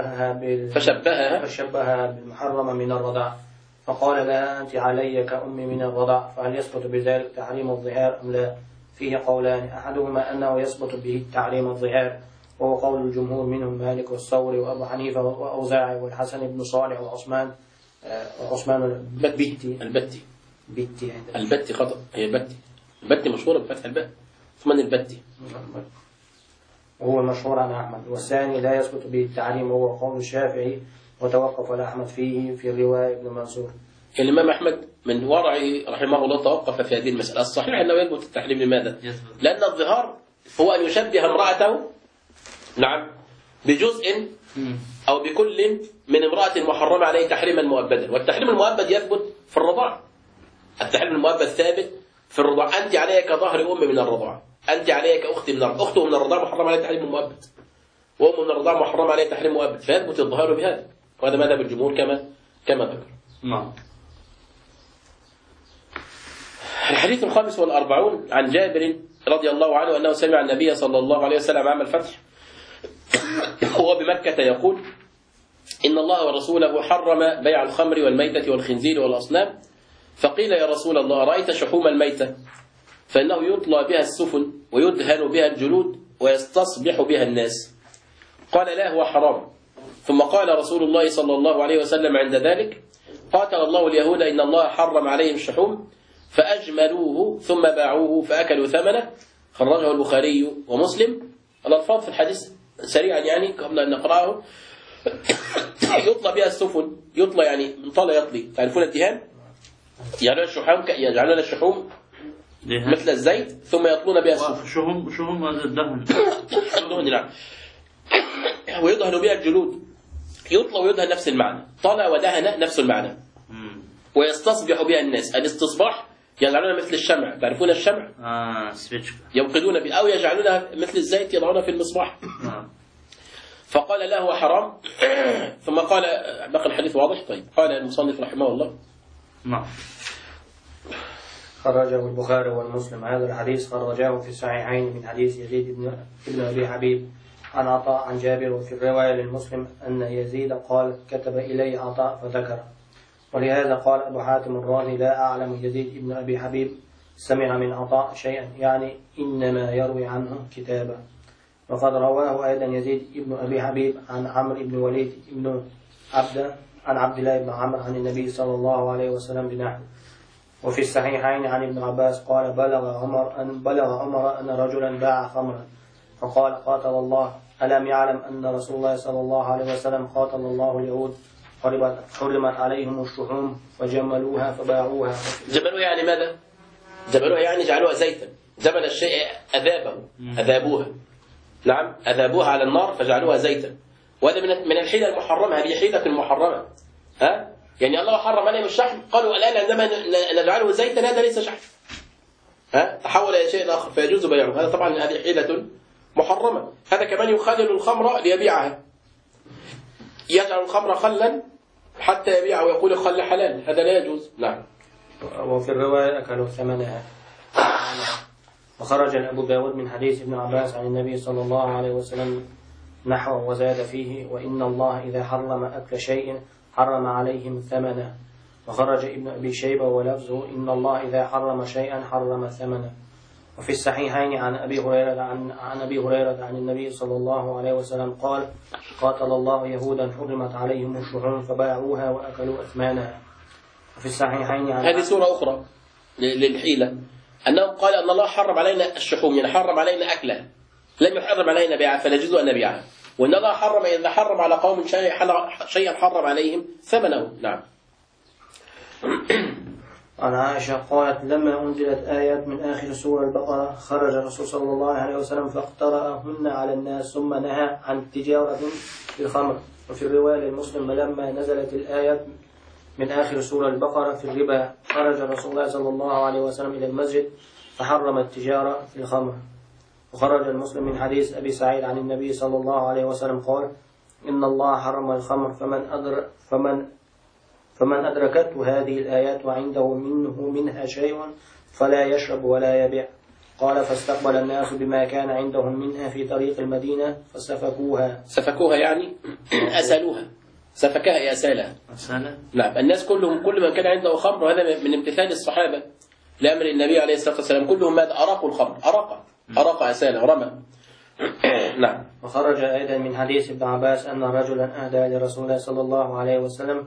فشبهها بالمحرم من الرضاع، فقال لها أنت علي كأمي من الرضاع، فهل يثبت بذلك تحريم الظهار أم لا؟ فيه قولان، أحدهما أنه يثبت به تحريم الظهار وهو قول الجمهور منهم مالك والثوري وأبو حنيفة وأوزاعي والحسن بن صالح وعثمان البتي خطأ، هي البتي مشهورة بفتح الباء، عثمان البتي وهو مشهور عن أحمد. والثاني لا يثبت به التعليم وهو قول الشافعي وتوقف الأحمد فيه في رواية ابن منصور. الإمام أحمد من ورعه رحمه الله توقف في هذه المسألة. الصحيح أنه يثبت التحريم. لماذا؟ لأن الظهار هو أن يشبه امرأته نعم بجزء أو بكل من امرأة محرمة عليه تحريما مؤبدا، والتحريم المؤبد يثبت في الرضاع. التحريم المؤبد ثابت في الرضاع. أنت عليك كظهر أم من الرضاعة، أنت عليك أختي من الرضاعة، أخته من الرضاعة محرم عليه تحريم مؤبد، وأم من الرضاعة محرم عليه تحريم مؤبد، فيثبت الظهار بهذا، وهذا مذهب الجمهور كما ذكر. نعم. الحديث 45 عن جابر رضي الله عنه أنه سمع النبي صلى الله عليه وسلم عام الفتح وهو بمكة يقول: إن الله ورسوله حرم بيع الخمر والميتة والخنزير والأصنام، فقيل يا رسول الله رأيت شحوم الميتة؟ فإنه يطلى بها السفن ويدهن بها الجلود ويستصبح بها الناس. قال لا، هو حرام. ثم قال رسول الله صلى الله عليه وسلم عند ذلك: قاتل الله اليهود إن الله حرم عليهم الشحوم فأجملوه ثم باعوه فأكلوا ثمنه. خرجه البخاري ومسلم. الألفاظ في الحديث سريعا يعني قبل أن نقرأه. يطلى بها السفن، يطلى يعني من طلى يطلي، تعرفون الدهان؟ يجعلون الشحوم مثل الزيت ثم يطلون بها السفن. شحوم هذا الدهن. نعم. ويدهن بها الجلود. يطلى ويدهن نفس المعنى، طلى ودهن نفس المعنى. ويستصبح بها الناس. الاستصباح يجعلونها مثل الشمع، تعرفون الشمع؟ سويتشكا. يوقدون بها أو يجعلونها مثل الزيت يضعونها في المصباح. فقال لا، هو حرام. ثم قال، بقى الحديث واضح. طيب، قال المصنف رحمه الله: نعم. خرجه البخاري والمسلم. هذا الحديث خرجاه في الصحيحين من حديث يزيد بن أبي حبيب عن عطاء عن جابر، وفي الرواية للمسلم أن يزيد قال: كتب إلي عطاء فذكر. ولهذا قال أبو حاتم الرازي: لا أعلم يزيد بن أبي حبيب سمع من عطاء شيئا، يعني إنما يروي عنه كتابا. وقد رواه أيضا يزيد بن أبي حبيب عن عمرو بن وليد بن عن عبد الله بن عمرو عن النبي صلى الله عليه وسلم بنحو. وفي الصحيحين عن ابن عباس قال: بلغ عمر أن رجلا باع خمرا فقال: قاتل الله، ألم يعلم أن رسول الله صلى الله عليه وسلم قاتل الله اليهود حرمت عليهم الشحوم فجملوها فباعوها. جملوها يعني ماذا؟ جملوها يعني جعلوها زيتا. جمل الشيء أذابوها. نعم، أذابوها على النار فجعلوها زيتا. وهذا من الحيلة المحرمة. هذه حيلة محرمة. يعني الله حرم عليهم الشحم، قالوا الآن عندما نجعله زيتا هذا ليس شحم. تحول إلى شيء آخر فيجوز بيعه. هذا طبعا هذه حيلة محرمة. هذا كمان يخلل الخمر ليبيعها، يجعل الخمر خلا حتى يبيعه ويقول الخل حلال، هذا لا يجوز. نعم. وفي الرواية أكلوا ثمنها. وخرج أبو داود من حديث ابن عباس عن النبي صلى الله عليه وسلم نحوه وزاد فيه: وإن الله إذا حرم أكل شيء حرم عليهم ثمنه. وخرج ابن أبي شيبة ولفظه: إن الله إذا حرم شيئا حرم ثمنه. وفي الصحيحين عن أبي هريرة عن النبي صلى الله عليه وسلم قال: قاتل الله يهودا حرمت عليهم الشحوم فباعوها وأكلوا أثمانها. وفي الصحيحين عن هذه سورة أخرى للحيلة، أنه قال أن الله حرم علينا الشحوم، يعني حرم علينا أكلها، لم يحرم علينا بيعها فلا يجوز أن نبيعها. وإن الله حرم إذا حرم على قوم شيئا حرم عليهم ثمنه. نعم. عن عائشة قالت: لما أنزلت آيات من آخر سورة البقرة خرج الرسول صلى الله عليه وسلم فاقترأهن على الناس ثم نهى عن التجارة في الخمر. وفي الرواية للمسلم: لما نزلت الآيات من آخر سورة البقرة في الربا خرج رسول الله صلى الله عليه وسلم إلى المسجد فحرم التجارة في الخمر. وخرج المسلم من حديث أبي سعيد عن النبي صلى الله عليه وسلم قال: إن الله حرم الخمر فمن أدركته هذه الآيات وعنده منها شيء فلا يشرب ولا يبيع. قال: فاستقبل الناس بما كان عندهم منها في طريق المدينة فسفكوها. سفكوها يعني أسالوها. سفكها أسالها. نعم. الناس كلهم، كل من كان عنده خمر، وهذا من امتثال الصحابة لأمر النبي عليه الصلاة والسلام، كلهم ماذا؟ أراقوا الخمر، أراق أساله، رمى. نعم. وخرج أيضا من حديث ابن عباس أن رجلا أهدى لرسول الله صلى الله عليه وسلم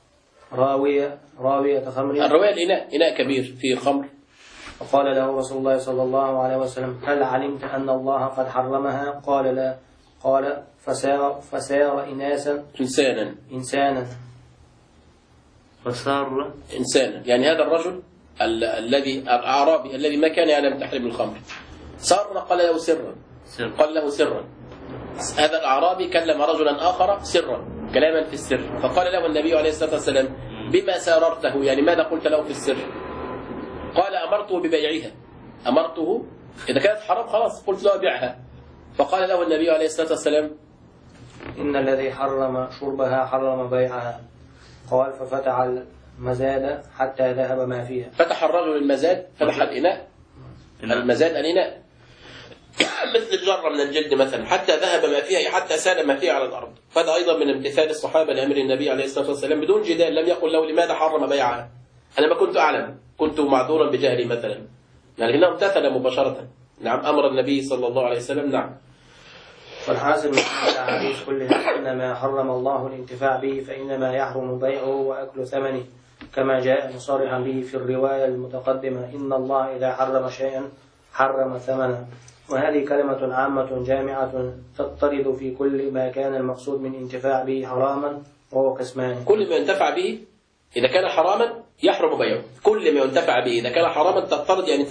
راوية خمر. الرواية الإناء، إناء كبير فيه خمر. فقال له رسول الله صلى الله عليه وسلم: هل علمت أن الله قد حرمها؟ قال: لا. قال: فسار إنسانا فصار إنسانا، يعني هذا الرجل الذي الأعرابي الذي ما كان يعلم تحريم الخمر صار قال له سرا، قال له سرا. هذا الأعرابي كلم رجلا آخر سرا كلاما في السر، فقال له النبي عليه الصلاة والسلام بما ساررته، يعني ماذا قلت له في السر؟ قال أمرته ببيعها، أمرته إذا كانت حرام خلاص قلت له بيعها. فقال له النبي عليه الصلاة والسلام إن الذي حرم شربها حرم بيعها. قال ففتح المزاد حتى ذهب ما فيها. فتح الرجل المزاد، فتح الإناء، المزاد الإناء مثل الجرة من الجلد مثلا، حتى ذهب ما فيها، حتى سال ما فيها على الأرض. فهذا أيضا من امتثال الصحابة لأمر النبي عليه الصلاة والسلام بدون جدال. لم يقل له لماذا حرم بيعها، أنا ما كنت أعلم، كنت معذورا بجهلي مثلا، لكنه امتثل مباشرة. نعم، أمر النبي صلى الله عليه وسلم. نعم. والحاصل من الأحاديث كلها إنما حرم الله الانتفاع به، فإنما يحرم بيعه وأكل ثمنه، كما جاء مصرحا به في الرواية المتقدمة إن الله إذا حرم شيئا حرم ثمنه. وهذه كلمة عامة جامعة تضطرد في كل ما كان المقصود من انتفاع به حراما، وهو قسمان. كل ما ينتفع به إذا كان حراما يحرم بيعه، كل ما ينتفع به إذا كان حراما تضطرد، يعني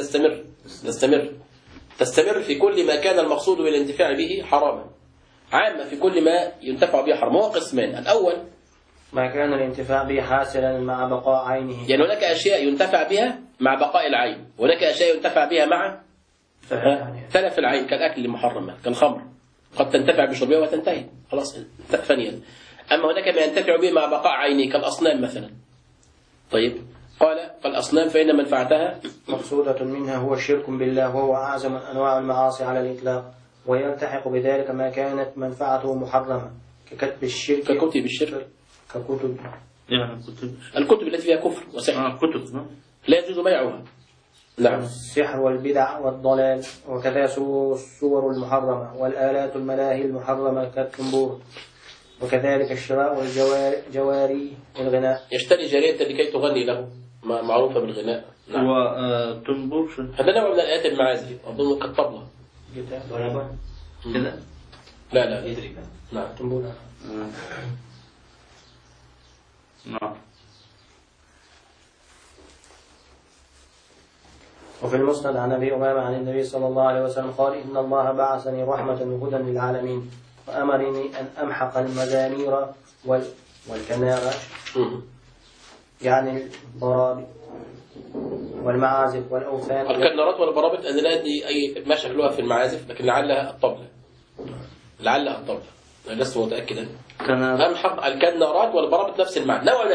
تستمر في كل ما كان المقصود بالانتفاع به حراما، عامة في كل ما ينتفع به حراما. هو قسمان: الأول ما كان الانتفاع به حاصلا مع بقاء عينه، يعني هناك أشياء ينتفع بها مع بقاء العين، وهناك أشياء ينتفع بها مع تلف العين، كالأكل المحرم كالخمر، قد تنتفع بشربها وتنتهي خلاص فنيا. أما هناك ما ينتفع به مع بقاء عينه كالأصنام مثلا. طيب، قال فالأصنام فإن منفعتها مقصودة منها هو الشرك بالله، وهو أعظم أنواع المعاصي على الإطلاق، ويلتحق بذلك ما كانت منفعته محرمة ككتب الشرك، ككتب الشرك، ككتب يعني الكتب التي فيها كفر وسحر، كتب لا يجوز بيعها. نعم. السحر والبدع والضلال، وكذا الصور المحرمة والآلات الملاهي المحرمة كالتنبور، وكذلك الشراء والجواري والغناء. يشتري جارية لكي تغني له، معروفة بالغناء. نعم. وتنبور هذا نوع من الآلات المعازف، أظن كالطبلة كذا. لا يدري. نعم. تنبور. نعم. وفي المسند عن أبي أمامة عن النبي صلى الله عليه وسلم قال إن الله بعثني رحمة وهدى للعالمين، وأمرني أن أمحق المزامير والكنارة، يعني الضراب والمعازف والأوثان. الكنارات والبرابط أن لا أدري أي ما شكلها في المعازف، لكن لعلها الطبلة، أنا لست متأكدا. أمحق الكنارات والبرابط نفس المعنى، نوع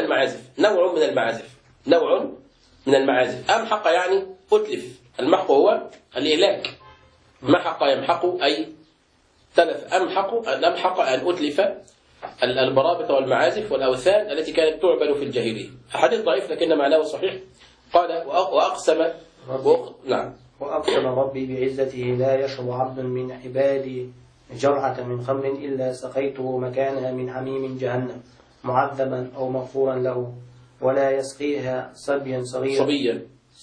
من المعازف. أمحق يعني أتلف، المحق هو الإهلاك، محق يمحق أي تلف. أمحق أن أتلف البرابط والمعازف والأوثان التي كانت تعبد في الجاهلية. حديث ضعيف لكن معناه صحيح. قال وأقسم نعم. وأقسم ربي بعزته لا يشرب عبد من عبادي جرعة من خمر إلا سقيته مكانها من حميم جهنم معذبا أو مغفورا له، ولا يسقيها صبيا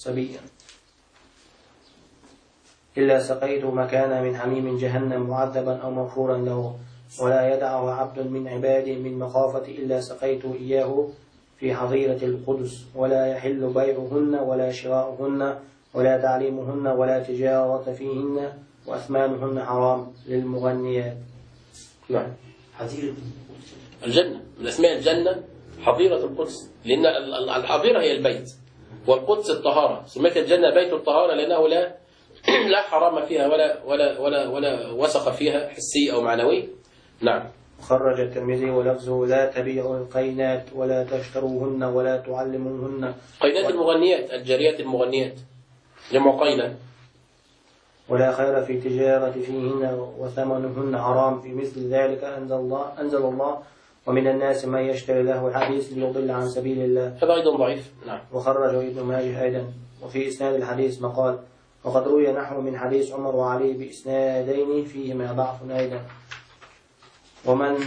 إلا سقيته مكانها من حميم جهنم معذبا أو مغفورا له، ولا يدعه عبد من عبادي من مخافة إلا سقيته إياه في حظيرة القدس، ولا يحل بيعهن ولا شراؤهن ولا تعليمهن ولا تجارة فيهن، وأثمانهن حرام للمغنيات. نعم. الجنة من أسماء الجنة حظيرة القدس، لأن الحظيرة هي البيت، والقدس الطهارة. سميت الجنة بيت الطهارة لأنه لا حرام فيها ولا وسخ فيها حسي أو معنوي. نعم. خرج الترمذي ولفظه لا تبيعوا القينات ولا تشتروهن ولا تعلموهن. قينات المغنيات، الجاريات المغنيات جمع قينة. ولا خير في تجارة فيهن وثمنهن حرام، في مثل ذلك أنزل الله ومن الناس من يشتري له الحديث ليضل عن سبيل الله. هذا أيضا ضعيف. نعم. وخرجه ابن ماجه أيضا. وفي إسناد الحديث مقال، وقد روي نحو من حديث عمر وعلي بإسنادين فيهما ضعف أيضا. ومن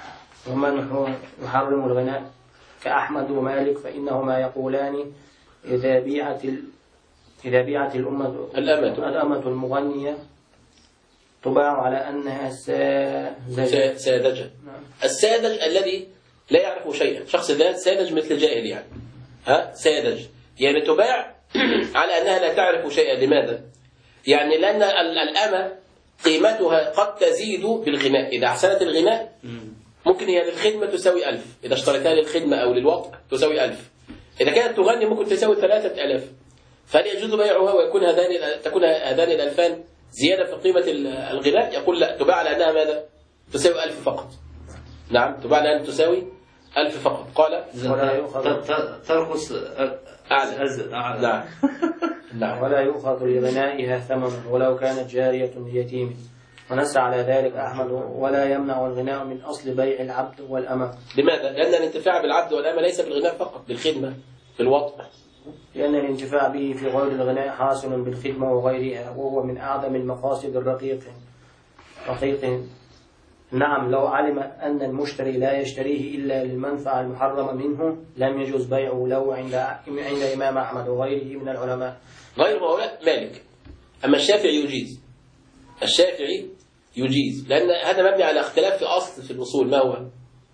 يحرم الغناء كأحمد ومالك، فإنهما يقولان إذا بيعت الأمة المغنية تباع على أنها ساذجة. الساذج الذي لا يعرف شيئا، شخص ذات ساذج مثل جاهل يعني، ساذج، يعني تباع على أنها لا تعرف شيئا. لماذا؟ يعني لأن الأمة قيمتها قد تزيد بالغناء. إذا أحسنت الغناء ممكن هي للخدمة تساوي 1000، إذا اشتريتها للخدمة أو للوطء تساوي 1000. إذا كانت تغني ممكن تساوي 3000. فهل يجوز بيعها ويكون تكون هذان الألفان زيادة في قيمة الغناء؟ يقول لا، تباع على أنها ماذا؟ تساوي 1000 فقط. نعم، تباع على أنها تساوي 1000 فقط. قال ترخص نعم. نعم. ولا يؤخذ لغنائها ثمن ولو كانت جارية ليتيم. ونص على ذلك أحمد ولا يمنع الغناء من أصل بيع العبد والأمة. لماذا؟ لأن الانتفاع بالعبد والأمة ليس بالغناء فقط، بالخدمة، بالوطء. لأن الانتفاع به في غير الغناء حاصل بالخدمة وغيرها، وهو من أعظم المقاصد رقيق. نعم، لو علم أن المشتري لا يشتريه إلا للمنفعة المحرمة منه لم يجوز بيعه له عند إمام أحمد وغيره من العلماء. غير هؤلاء مالك. أما الشافعي يجيز. الشافعي يجيز لأن هذا مبني على اختلاف في أصل في الأصول. ما هو؟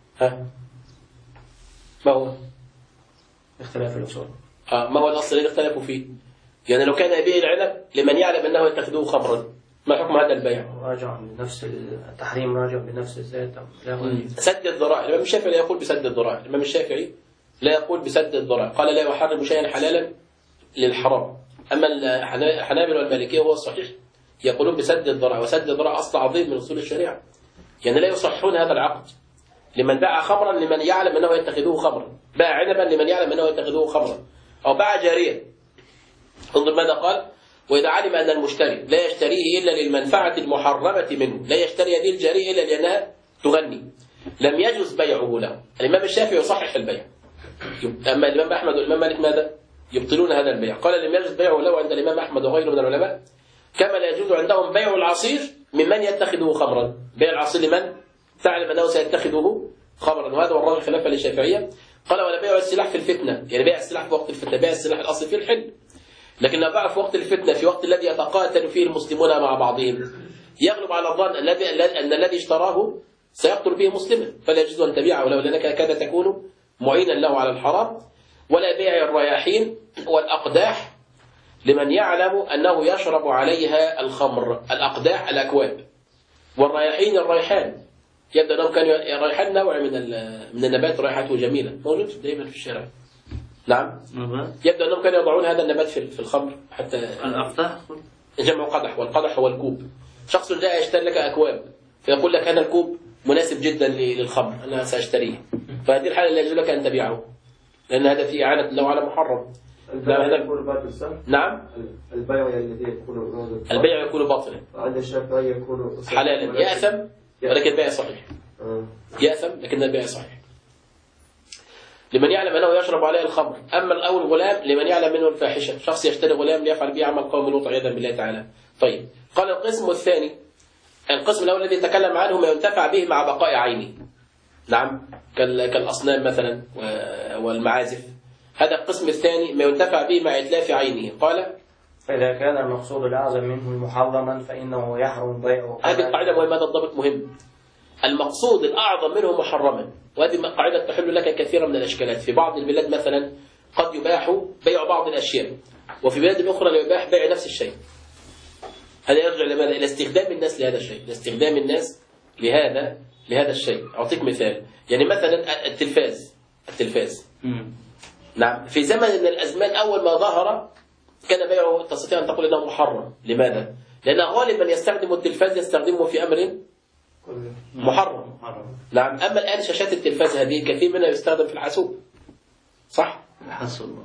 ما هو؟ اختلاف الأصول. ما هو الأصل اللي اختلفوا فيه؟ يعني لو كان يبيع العنب لمن يعلم أنه يتخذه خمرا، ما حكم هذا البيع؟ راجع بنفس التحريم، راجع بنفس الذات. سد الذرائع. الإمام الشافعي لا يقول بسد الذرائع. الإمام الشافعي لا يقول بسد الذرائع، قال لا يحرم شيئا حلالا للحرام. أما الحنابلة والمالكية هو الصحيح يقولون بسد الذرائع، وسد الذرائع أصل عظيم من أصول الشريعة. يعني لا يصحون هذا العقد. لمن باع خمرا لمن يعلم أنه يتخذه خمرا، باع عنبا لمن يعلم أنه يتخذه خمرا، أو باع جارية. انظر ماذا قال: وإذا علم أن المشتري لا يشتريه إلا للمنفعة المحرمة منه، لا يشتري هذه الجارية إلا لأنها تغني، لم يجوز بيعه له. الإمام الشافعي يصحح البيع، أما الإمام أحمد والإمام مالك ماذا؟ يبطلون هذا البيع. قال لم يجوز بيعه له عند الإمام أحمد وغيره من العلماء، كما لا يجوز عندهم بيع العصير ممن يتخذه خمرا. بيع العصير لمن تعلم أنه سيتخذه خمرا، وهذا هو الراجح خلافا للشافعية. قال ولا بيع السلاح في الفتنة، يعني بيع السلاح في وقت الفتنة. بيع السلاح الأصل فيه الحل، لكن لو باع في وقت الفتنة، في وقت الذي يتقاتل فيه المسلمون مع بعضهم، يغلب على الظن أن الذي اشتراه سيقتل به مسلما، فلا يجوز أن تبيعه له، لأنك كاد تكون معينا له على الحرام. ولا بيع الرياحين والأقداح لمن يعلم أنه يشرب عليها الخمر. الأقداح الأكواب، والرياحين الريحان. يبدو أنهم كانوا الريحان نوع من النبات رائحته جميلة، موجود دائما في الشارع. نعم، يبدو أنهم كانوا يضعون هذا النبات في الخمر. حتى الأقداح جمع قدح، والقدح هو الكوب. شخص جاء يشتري لك أكواب فيقول لك هذا الكوب مناسب جدا للخمر، أنا سأشتريه. فهذه الحالة لا يجوز لك أن تبيعه، لأن هذا فيه إعانة له على محرم. نعم، البيع يكون باطلا عند الشافعي يكون حلالا، يأثم ولكن البيع صحيح. يأثم لكن البيع صحيح لمن يعلم أنه يشرب عليه الخمر. أما الأول غلام لمن يعلم منه الفاحشة، شخص يشتري غلام ليفعل به عمل قوم لوط عياذا بالله تعالى. طيب، قال القسم الثاني، القسم الأول الذي تكلم عنه ما ينتفع به مع بقاء عينه. نعم، كالأصنام مثلا والمعازف. هذا القسم الثاني ما ينتفع به مع إتلاف عينه. قال فإذا كان المقصود الأعظم منه محرما فإنه يحرم بيعه. هذه القاعدة مهمة، هذا الضبط مهم. المقصود الأعظم منه محرما، وهذه قاعدة تحل لك كثيرا من الأشكالات. في بعض البلاد مثلا قد يباح بيع بعض الأشياء، وفي بلاد أخرى لا يباح بيع نفس الشيء. هذا يرجع لماذا؟ إلى استخدام الناس لهذا الشيء، لاستخدام الناس لهذا الشيء. أعطيك مثال، يعني مثلا التلفاز. نعم، في زمن من الأزمان أول ما ظهر كان بيعه تستطيع أن تقول إنه محرم. لماذا؟ لأن غالبا يستخدم التلفاز يستخدمه في أمر محرم. نعم، أما الآن شاشات التلفاز هذه كثير منها يستخدم في الحاسوب، صح؟ الحاسوب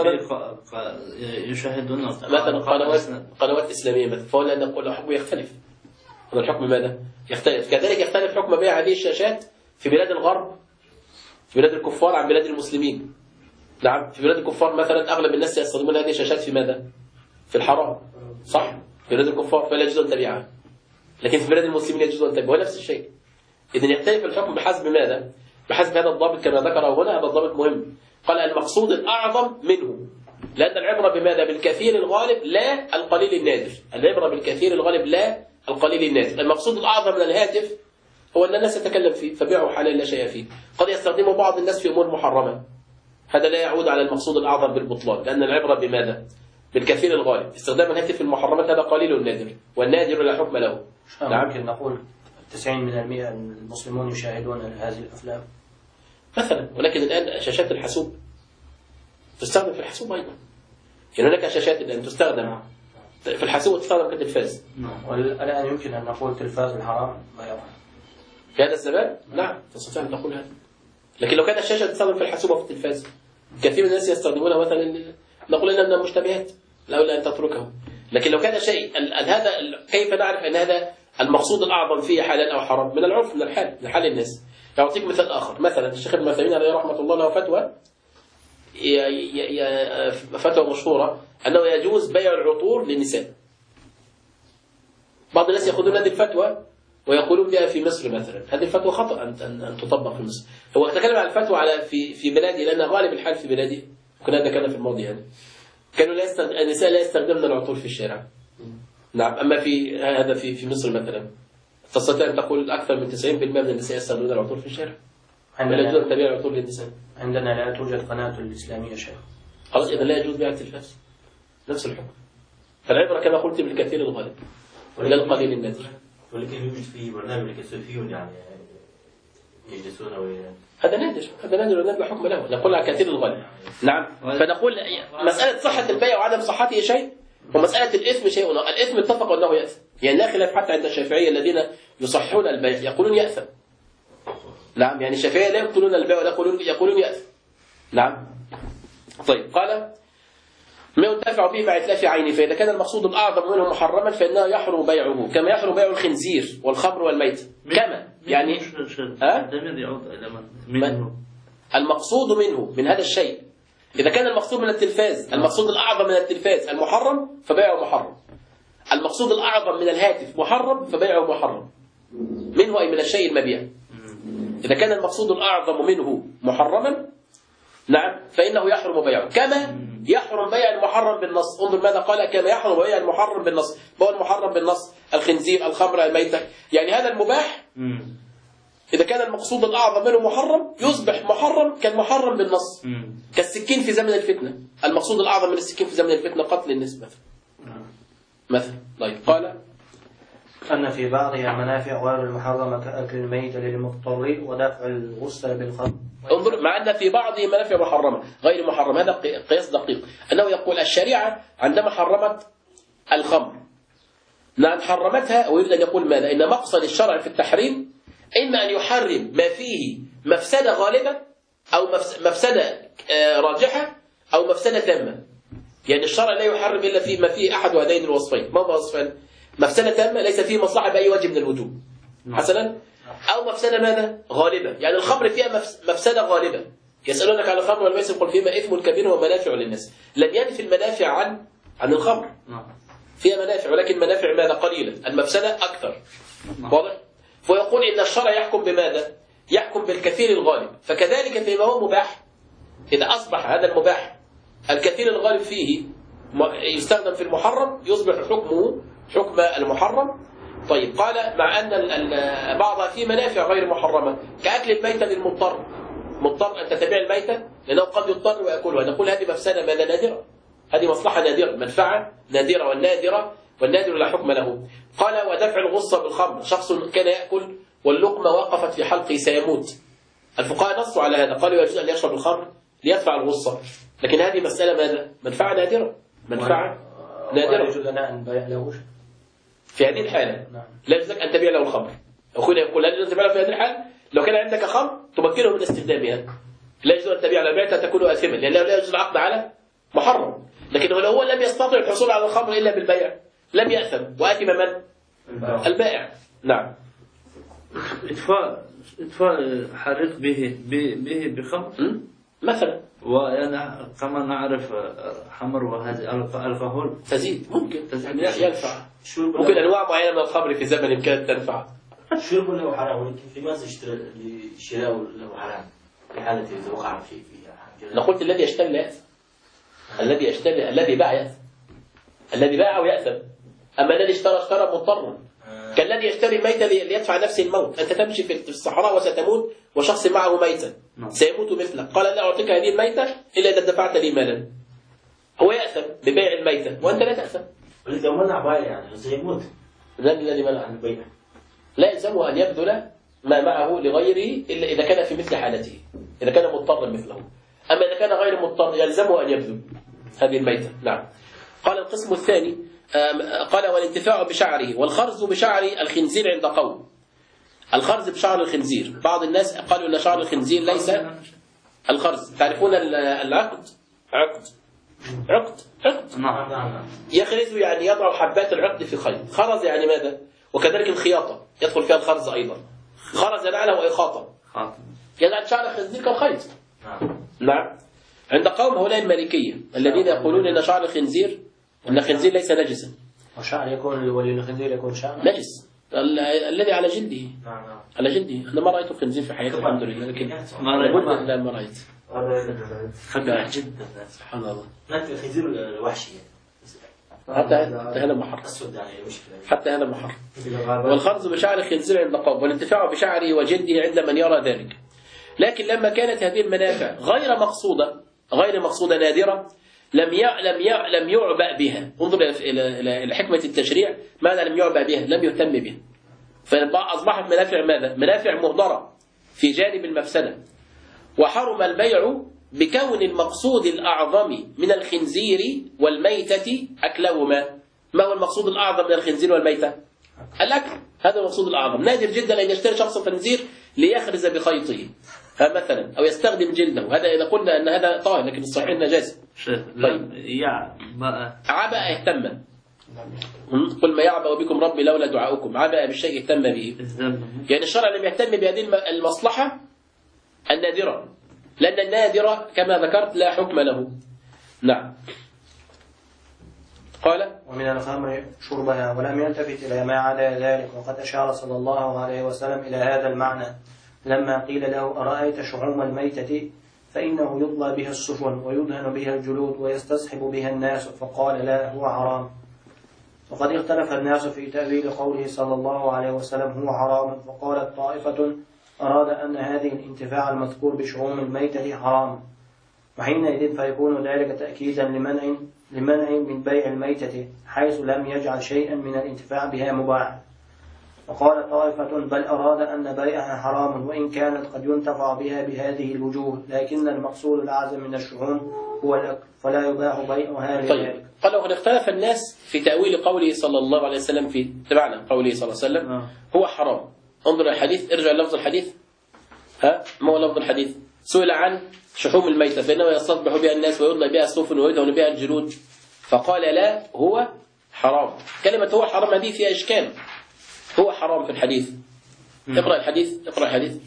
يشاهدون مثلا قنوات إسلامية مثلا، فهنا نقول الحكم يختلف. هذا الحكم ماذا؟ يختلف. كذلك يختلف حكم بيع هذه الشاشات في بلاد الغرب، في بلاد الكفار عن بلاد المسلمين. نعم، في بلاد الكفار مثلا أغلب الناس يستخدمون هذه الشاشات في ماذا؟ في الحرام، صح؟ في بلاد الكفار فلا يجوز أن تبيعها، لكن في بلاد المسلمين يجوز أن تبيعها، نفس الشيء. إذن يختلف الحكم بحسب ماذا؟ بحسب هذا الضابط كما ذكره هنا. هذا الضابط مهم. قال المقصود الأعظم منه، لأن العبرة بماذا؟ بالكثير الغالب لا القليل النادر. العبرة بالكثير الغالب لا القليل النادر. المقصود الأعظم من الهاتف هو أن الناس تتكلم فيه، فبيعه حلال لا شيء فيه. قد يستخدمه بعض الناس في أمور محرمة، هذا لا يعود على المقصود الأعظم بالبطلان، لأن العبرة بماذا؟ بالكثير الغالب. استخدام الهاتف في المحرمات هذا قليل النادر، والنادر لا حكم له. نعم. ممكن نقول 90% المسلمون يشاهدون هذه الأفلام مثلا، ولكن الآن شاشات الحاسوب تستخدم في الحاسوب أيضا. يعني هناك شاشات الآن تستخدم في الحاسوب وتستخدم كتلفاز. والآن يمكن أن نقول تلفاز الحرام ما يرى في هذا الزمان؟ نعم تستطيع أن تقول هذا. لكن لو كانت الشاشة تستخدم في الحاسوب وفي التلفاز، كثير من الناس يستخدمونها مثلا، نقول إنها من المشتبهات لولا أن تتركه. لكن لو كان شيء هذا، كيف نعرف أن هذا المقصود الأعظم فيه حلال أو حرام؟ من العرف، من حال الناس. يعطيك مثال آخر. مثلا الشيخ ابن عثيمين عليه رحمة الله له فتوى مشهورة أنه يجوز بيع العطور للنساء. بعض الناس يأخذون هذه الفتوى ويقولون بها في مصر مثلا. هذه الفتوى خطأ أن تطبق في مصر. هو تكلم عن الفتوى على في بلاده، لأن غالب الحال في بلاده، وكنا هذا كان في الماضي يعني، كانوا النساء لا يستخدمن العطور في الشارع. نعم. أما في مصر مثلا تستطيع أن تقول أكثر من 90% من النساء يستخدمون العطور في الشارع. ولا يجوز أن تبيع العطور للنساء. عندنا لا توجد قناة الإسلامية شيء. خلاص إذا لا يجوز بيع التلفاز، نفس الحكم. فالعبرة كما قلت بالكثير الغالب ولا القليل النادر. ولكن يوجد في برنامج السلفيون يعني يجلسون هذا نادر ونادر لا حكم له. نقول على كثير الغالب. نعم. فنقول مسألة صحة البيع وعدم صحته شيء، ومسألة الإثم شيء. الإثم اتفق أنه يأثم، يعني لا خلاف حتى عند الشافعية الذين يصححون البيع يقولون يأثم. نعم. يعني الشافعية لا يقتلون البيع ولا يقولون يأثم. نعم. طيب قال ما ينتفع به مع إتلاف عينه، فإذا كان المقصود الأعظم منه محرما فإنه يحرم بيعه، كما يحرم بيع الخنزير والخمر والميت. كما يعني المقصود منه من هذا الشيء، إذا كان المقصود من التلفاز، المقصود الأعظم من التلفاز المحرم فبيعه محرم. المقصود الأعظم من الهاتف محرم فبيعه محرم منه، أي من الشيء المبيع. إذا كان المقصود الأعظم منه محرما، نعم، فإنه يحرم بيعه، كما يحرم بيع المحرم بالنص. انظر ماذا قال: كما يحرم بيع المحرم بالنص. هو المحرم بالنص الخنزير، الخمر، الميتة. يعني هذا المباح إذا كان المقصود الأعظم منه محرم يصبح محرم كالمحرم بالنص. كالسكين في زمن الفتنة، المقصود الأعظم من السكين في زمن الفتنة قتل الناس مثلا. طيب قال: أن في بعضها منافع غير المحرمة كأكل الميت للمضطر ودفع الغسل بالخمر. انظر، مع أن في بعضه منافع محرمة غير محرمة، هذا قياس دقيق. أنه يقول الشريعة عندما حرمت الخمر، نعم حرمتها، ويريد أن يقول ماذا؟ إن مقصد الشرع في التحريم إما أن يحرم ما فيه مفسدة غالبة أو مفسدة راجحة أو مفسدة تامة. يعني الشرع لا يحرم إلا فيما فيه أحد هذين الوصفين. ما هو الوصفين؟ مفسدة تامة ليس فيه مصلحة بأي وجه من الوجوه حسنا، أو مفسدة ماذا؟ غالبة. يعني الخمر فيها مفسدة غالبة. يسألونك عن الخمر والميسر قل فيما إثم كبير ومنافع للناس. لم ينفي المنافع عن الخمر، فيها منافع، ولكن منافع ماذا؟ قليلة، المفسدة أكثر. واضح؟ فيقول إن الشرع يحكم بماذا؟ يحكم بالكثير الغالب. فكذلك فيما هو مباح، إذا أصبح هذا المباح الكثير الغالب فيه يستخدم في المحرم يصبح حكمه حكم المحرم. طيب قال: مع أن بعضها فيه منافع غير محرمة كأكل الميتة للمضطر. مضطر أن تتبع الميتة لأنه قد يضطر ويأكلها. نقول هذه مفسدة ماذا؟ نادرة. هذه مصلحة نادرة، منفعة نادرة، والنادر لا حكم له. قال: ودفع الغصة بالخمر. شخص كان يأكل واللقمة وقفت في حلقه سيموت. الفقهاء نصوا على هذا، قالوا يجوز أن يشرب الخمر ليدفع الغصة. لكن هذه مسألة ماذا؟ منفعة نادرة، منفعة نادرة. يجوز أن نبيع له في هذه الحالة لا يجوز أن تبيع له الخمر. أخونا يقول لا يجوز أن تبيع له في هذه الحالة. لو كان عندك خمر تمكنه من استخدامها، لا يجوز أن تبيع له، بعتها تكون آثما، لأنه لا يجوز العقد على محرم. لكن لو هو لم يستطع الحصول على الخمر إلا بالبيع لم يأثم، وآثم من؟ البائع. نعم. إطفاء حريق به بخمر مثلا، وأنا كما نعرف حمر وهذه الكحول تزيد، ممكن ينفع. ممكن أنواع معينة من الخمر في زمن كانت تنفع. شرب له حرام، ولكن في ماذا شراء له حرام في حالة إذا وقع في قلت الذي يشتري لا يأثم. الذي يشتري، الذي باع يأثم، الذي باع ويأثم. أما الذي اشترى مضطرا، كالذي يشتري ميتا ليدفع نفسه الموت. أنت تمشي في الصحراء وستموت وشخص معه ميتا سيموت مثلك، قال لا أعطيك هذه الميتة إلا إذا دفعت لي مالا. هو يأثم ببيع الميتة وأنت لا تأثم. ولذا منع بايع يعني سيموت. من الذي منع عن البيع؟ لا يلزمه أن يبذل ما معه لغيره إلا إذا كان في مثل حالته، إذا كان مضطر مثله. أما إذا كان غير مضطر يلزمه أن يبذل هذه الميتة. نعم. قال القسم الثاني قال والانتفاع بشعره والخرز بشعر الخنزير عند قوم. الخرز بشعر الخنزير، بعض الناس قالوا أن شعر الخنزير ليس الخرز. تعرفون العقد؟ عقد نعم. يخرز يعني يضع حبات العقد في خيط. خرز يعني ماذا؟ وكذلك الخياطة يدخل فيها الخرز أيضا. خرز نعله وإخاطة، يجعل شعر الخنزير كالخيط. نعم. عند قوم هؤلاء المالكية الذين يقولون أن شعر الخنزير أن الخنزير ليس نجسا. وشعر يكون وللخنزير يكون شعر نجس الذي على جلده. على جلده. أنا ما رأيت خنزير في حياتي الحمد لله، لكن لا ما رأيت. خبيث جدا سبحان الله. الخنزير الوحشي حتى هذا محر. حتى هذا محر. والخرز بشعر الخنزير عند قوم والانتفاع بشعره وجلده عند من يرى ذلك. لكن لما كانت هذه المنافع غير مقصودة نادرة لم يعبأ بها. انظر إلى حكمة التشريع. ماذا لم يعبأ بها؟ لم يهتم بها. فأصبحت منافع ماذا؟ منافع مهدرة في جانب المفسدة. وحرم البيع بكون المقصود الأعظم من الخنزير والميتة أكلهما. ما هو المقصود الأعظم من الخنزير والميتة؟ الأكل. هذا المقصود الأعظم. نادر جدا أن يشتري شخص خنزير ليخرز بخيطه مثلا أو يستخدم جلده. هذا إذا قلنا أن هذا طاهر، لكن الصحيح نجاسة. طيب. عبأ اهتم. قل ما يعبأ بكم ربي لولا دعاؤكم. عبأ بالشيء اهتم به. يعني الشرع لم يهتم بهذه المصلحة النادرة، لأن النادرة كما ذكرت لا حكم له. نعم. قال ومن الخمر شربها ولم يلتفت إلى ما عدا ذلك. وقد أشار صلى الله عليه وسلم إلى هذا المعنى لما قيل له أرأيت شحوم الميتة فإنه يطلى بها السفن ويدهن بها الجلود ويستصحب بها الناس، فقال لا هو حرام. وقد اختلف الناس في تأويل قوله صلى الله عليه وسلم هو حرام، فقالت طائفة أراد أن هذه الانتفاع المذكور بشحوم الميتة حرام، وحينئذ فيكون ذلك تأكيدا لمنع من بيع الميتة حيث لم يجعل شيئا من الانتفاع بها مباح. وقال طائفة بل أراد أن بيعها حرام وإن كانت قد ينتفع بها بهذه الوجوه، لكن المقصود الأعظم من الشحوم هو الأكل فلا يباح بيعها لذلك. طيب. قال وقد اختلف الناس في تأويل قوله صلى الله عليه وسلم في تبعنا قوله صلى الله عليه وسلم هو حرام. انظر الحديث، ارجع لفظ الحديث. ما هو لفظ الحديث؟ سئل عن شحوم الميتة فإنه يستصبح بها الناس ويطلى بها السفن ويدهن بها الجلود، فقال لا هو حرام. كلمة هو حرام هذه فيها إشكال. هو حرام في الحديث. اقرأ الحديث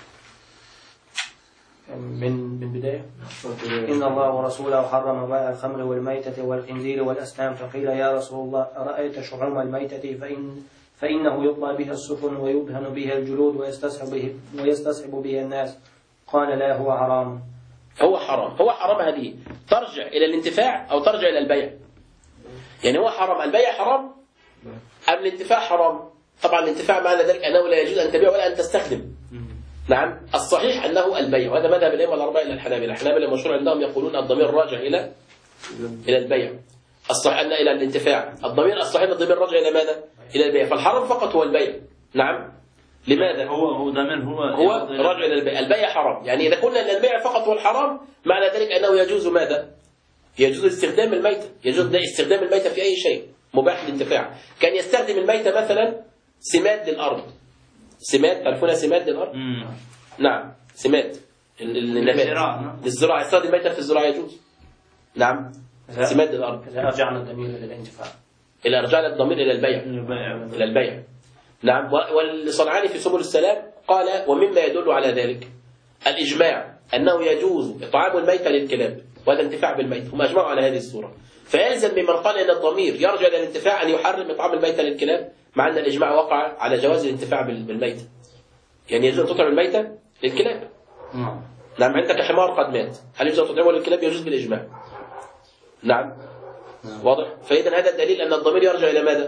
من بداية. إن الله ورسوله حرم بيع الخمر والميتة والخنزير والأسنام، فقيل يا رسول الله أرأيت شحوم الميتة فإنه يطلى بها السفن ويدهن بها الجلود ويستصحب بها الناس، قال لا هو حرام. هو حرام هذه ترجع إلى الانتفاع أو ترجع إلى البيع؟ يعني هو حرام، البيع حرام أم الانتفاع حرام؟ طبعا الانتفاع معنى ذلك أنه لا يجوز أن تبيع ولا أن تستخدم. نعم. الصحيح أنه البيع، وهذا مذهب الأئمة الأربعة إلى الحنابلة المشهور عندهم يقولون الضمير راجع إلى البيع. الصحيح أن إلى الانتفاع. الضمير الصحيح الضمير راجع إلى ماذا؟ إلى البيع. فالحرام فقط هو البيع. نعم. لماذا؟ هو ضمير هو راجع إلى البيع. البيع حرام. يعني إذا قلنا أن البيع فقط هو الحرام معنى ذلك أنه يجوز ماذا؟ يجوز استخدام الميتة. يجوز استخدام الميتة في أي شيء مباح الانتفاع. كان يستخدم الميتة مثلا سماد للأرض. سماد، تعرفون سماد للأرض؟ نعم. سماد للزراعة. يستخدم الميتة في الزراعة يجوز. نعم. سماد للأرض. إذا أرجعنا الضمير إلى الانتفاع. إلى أرجعنا الضمير إلى البيع. نعم. والصنعاني في سبل السلام قال ومما يدل على ذلك الإجماع أنه يجوز إطعام الميتة للكلاب، وهذا انتفاع بالميتة. هم أجمعوا على هذه الصورة. فيلزم ممن قال أن الضمير يرجع إلى الانتفاع أن يحرم إطعام الميتة للكلاب، مع أن الإجماع وقع على جواز الانتفاع بالميتة. يعني يجوز أن تطعم الميتة للكلاب. نعم. عندك حمار قد مات، هل يجوز أن تطعمه للكلاب؟ يجوز بالإجماع. نعم. واضح. فإذا هذا الدليل أن الضمير يرجع إلى ماذا؟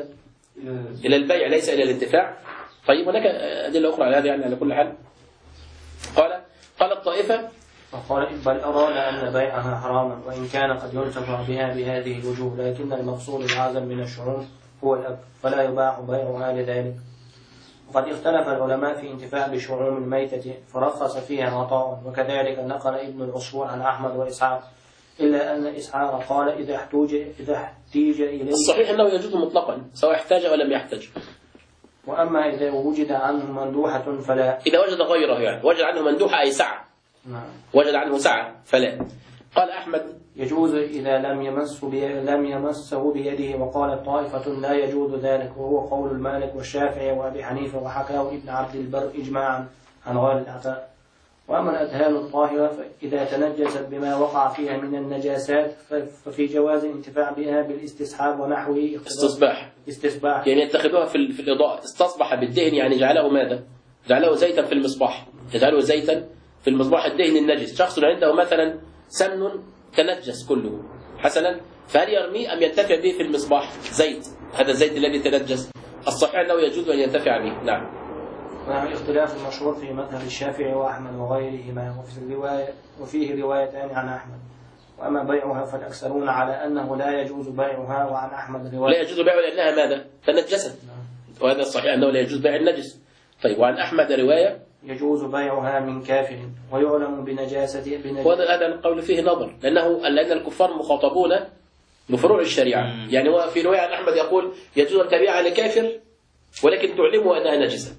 إلى البيع ليس إلى الانتفاع. طيب هناك أدلة أخرى على هذا يعني على كل حال. قال الطائفة وقال بل أراد أن بيعها حراما وإن كان قد ينتفع بها بهذه الوجوه، لكن المقصود الأعظم من الشعوم هو الأكل فلا يباح بيعها لذلك. وقد اختلف العلماء في انتفاع بشعوم الميتة فرخص فيها عطاء، وكذلك نقل ابن العصفور عن أحمد وإسحاق، إلا أن إسحاق قال إذا احتيج إليه. الصحيح أنه يجوز مطلقا سواء احتاج أو لم يحتاج. وأما إذا وجد عنه مندوحة فلا. إذا وجد غيره يعني وجد عنه مندوحة أي سعة. وجد عنه سعة فلا. قال أحمد يجوز إذا لم يمسه بيده، وقال طائفة لا يجوز ذلك، وهو قول المالك والشافعي وأبي حنيفة وحكاه ابن عبد البر إجماعا عن غير الأعتاء. وأما الأدهان الطاهرة فإذا تنجست بما وقع فيها من النجاسات ففي جواز الانتفاع بها بالاستصحاب ونحوه. استصباح يعني يتخذوها في الإضاءة. استصبح بالدهن يعني جعله ماذا؟ جعله زيتا في المصباح. يجعله زيتا في المصباح الدهن النجس. شخص عنده مثلا سمن تنجس كله حسنا، فهل يرميه أم ينتفع به في المصباح زيت؟ هذا الزيت الذي تنجس الصحيح أنه يجوز أن ينتفع به. نعم. الاختلاف المشهور في مذهب الشافعي وأحمد وغيرهما، وفيه روايتان عن أحمد. وأما بيعها فالأكثرون على أنه لا يجوز بيعها، وعن أحمد رواية لا يجوز بيعها لأنها ماذا؟ تنجست. وهذا الصحيح أنه لا يجوز بيع النجس. طيب وعن أحمد رواية يجوز بيعها من كافر ويعلم بنجاسته. هذا القول فيه نظر لأن الكفار مخاطبون بفروع الشريعة. يعني هو في رواية عن أحمد يقول يجوز أن تبيعها لكافر ولكن تعلمه أنها نجسة.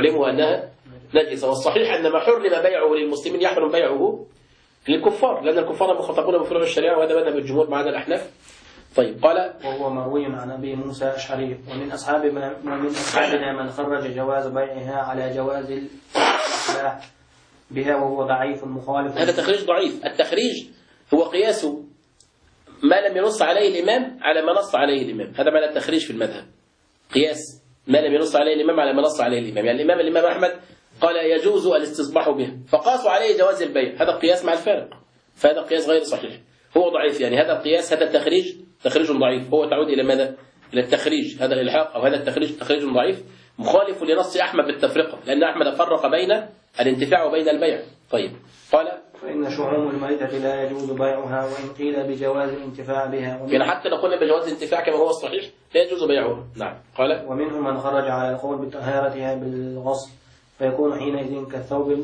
والصحيح أن ما حرم بيعه للمسلمين يحرم بيعه للكفار، لأن الكفار مخاطبون بفروع الشريعة، وهذا مذهب الجمهور مع الأحناف. طيب قال وهو مروي عن أبي موسى الأشعري ومن أصحابنا من خرج جواز بيعها على جواز الإصلاح بها، وهو ضعيف مخالف. هذا تخريج ضعيف. التخريج هو قياس ما لم ينص عليه الإمام على ما نص عليه الإمام. هذا معنى التخريج في المذهب، قياس ما لم ينص عليه الإمام على ما نص عليه الإمام. يعني الإمام أحمد قال يجوز الاستصباح به فقاسوا عليه جواز البيع، هذا قياس مع الفارق، فهذا قياس غير صحيح، هو ضعيف. يعني هذا القياس هذا التخريج تخريج ضعيف، هو تعود إلى ماذا؟ إلى التخريج. هذا الإلحاق أو هذا التخريج تخريج ضعيف مخالف لنص أحمد بالتفرقة، لأن أحمد فرق بين الانتفاع وبين البيع. طيب قال فإن شحوم الميتة لا يجوز بيعها وإن قيل بجواز الانتفاع بها. يعني حتى لو قلنا بجواز الانتفاع كما هو الصحيح لا يجوز بيعها. نعم. قال ومنهم من خرج على القول بطهارتها بالغسل فيكون حينئذ كالثوب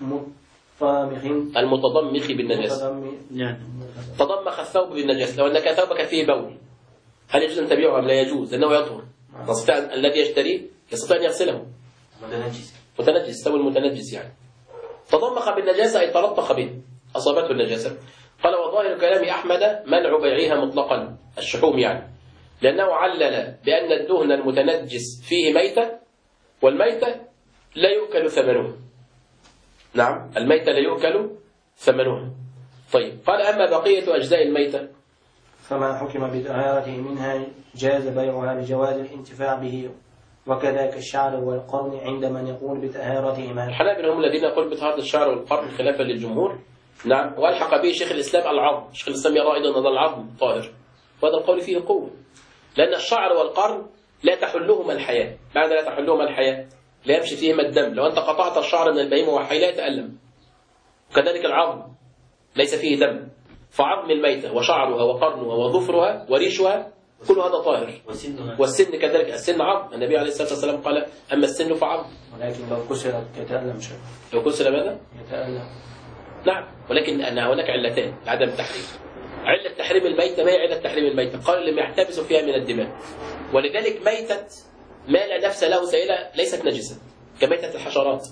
المتضمخ بالنجاسة. يعني تضمخ الثوب بالنجاسة. لو أنك ثوبك فيه بول هل يجوز أن تبيعه أم لا يجوز؟ لأنه يطهر. الذي يشتريه يستطيع أن يغسله. متنجس، ثوب المتنجس يعني. تضمخ بالنجاسة أي تلطخ به، أصابته النجاسة. قال وظاهر كلام أحمد منع بيعها مطلقا الشحوم، يعني لأنه علل بأن الدهن المتنجس فيه ميتة، والميتة لا يؤكل ثمنها. نعم، الميتة لا يؤكل ثمنها. طيب قال أما بقية أجزاء الميتة فما حكم بطهارته منها جاز بيعها لجواز الانتفاع به، وكذلك الشعر والقرن عند من يقول بطهارتهما. الحنابلة هم الذين يقول بطهارة الشعر والقرن خلافا للجمهور. نعم. والحق به شيخ الإسلام العظم. شيخ الإسلام يرى أيضا أن العظم طاهر، وهذا القول فيه قوة، لأن الشعر والقرن لا تحلهما الحياة. معنى لا تحلهما الحياة لا يمشي فيهما الدم. لو أنت قطعت الشعر من البهيمة وحي لا يتألم. وكذلك العظم ليس فيه دم، فعظم الميتة وشعرها وقرنها وظفرها وريشها كل هذا طاهر. والسن كذلك، السن عظم. النبي عليه الصلاة والسلام قال أما السن فعظم. ولكن لو كسرت يتألم شيء. لو كسر ماذا؟ يتألم. نعم، ولكن أن هناك علتان لعدم التحريم. علة تحريم الميتة ما هي علة تحريم الميتة؟ قال لما يحتبس فيها من الدماء. ولذلك ميتة ما لا نفس له سائلة ليست نجسة كميتة الحشرات.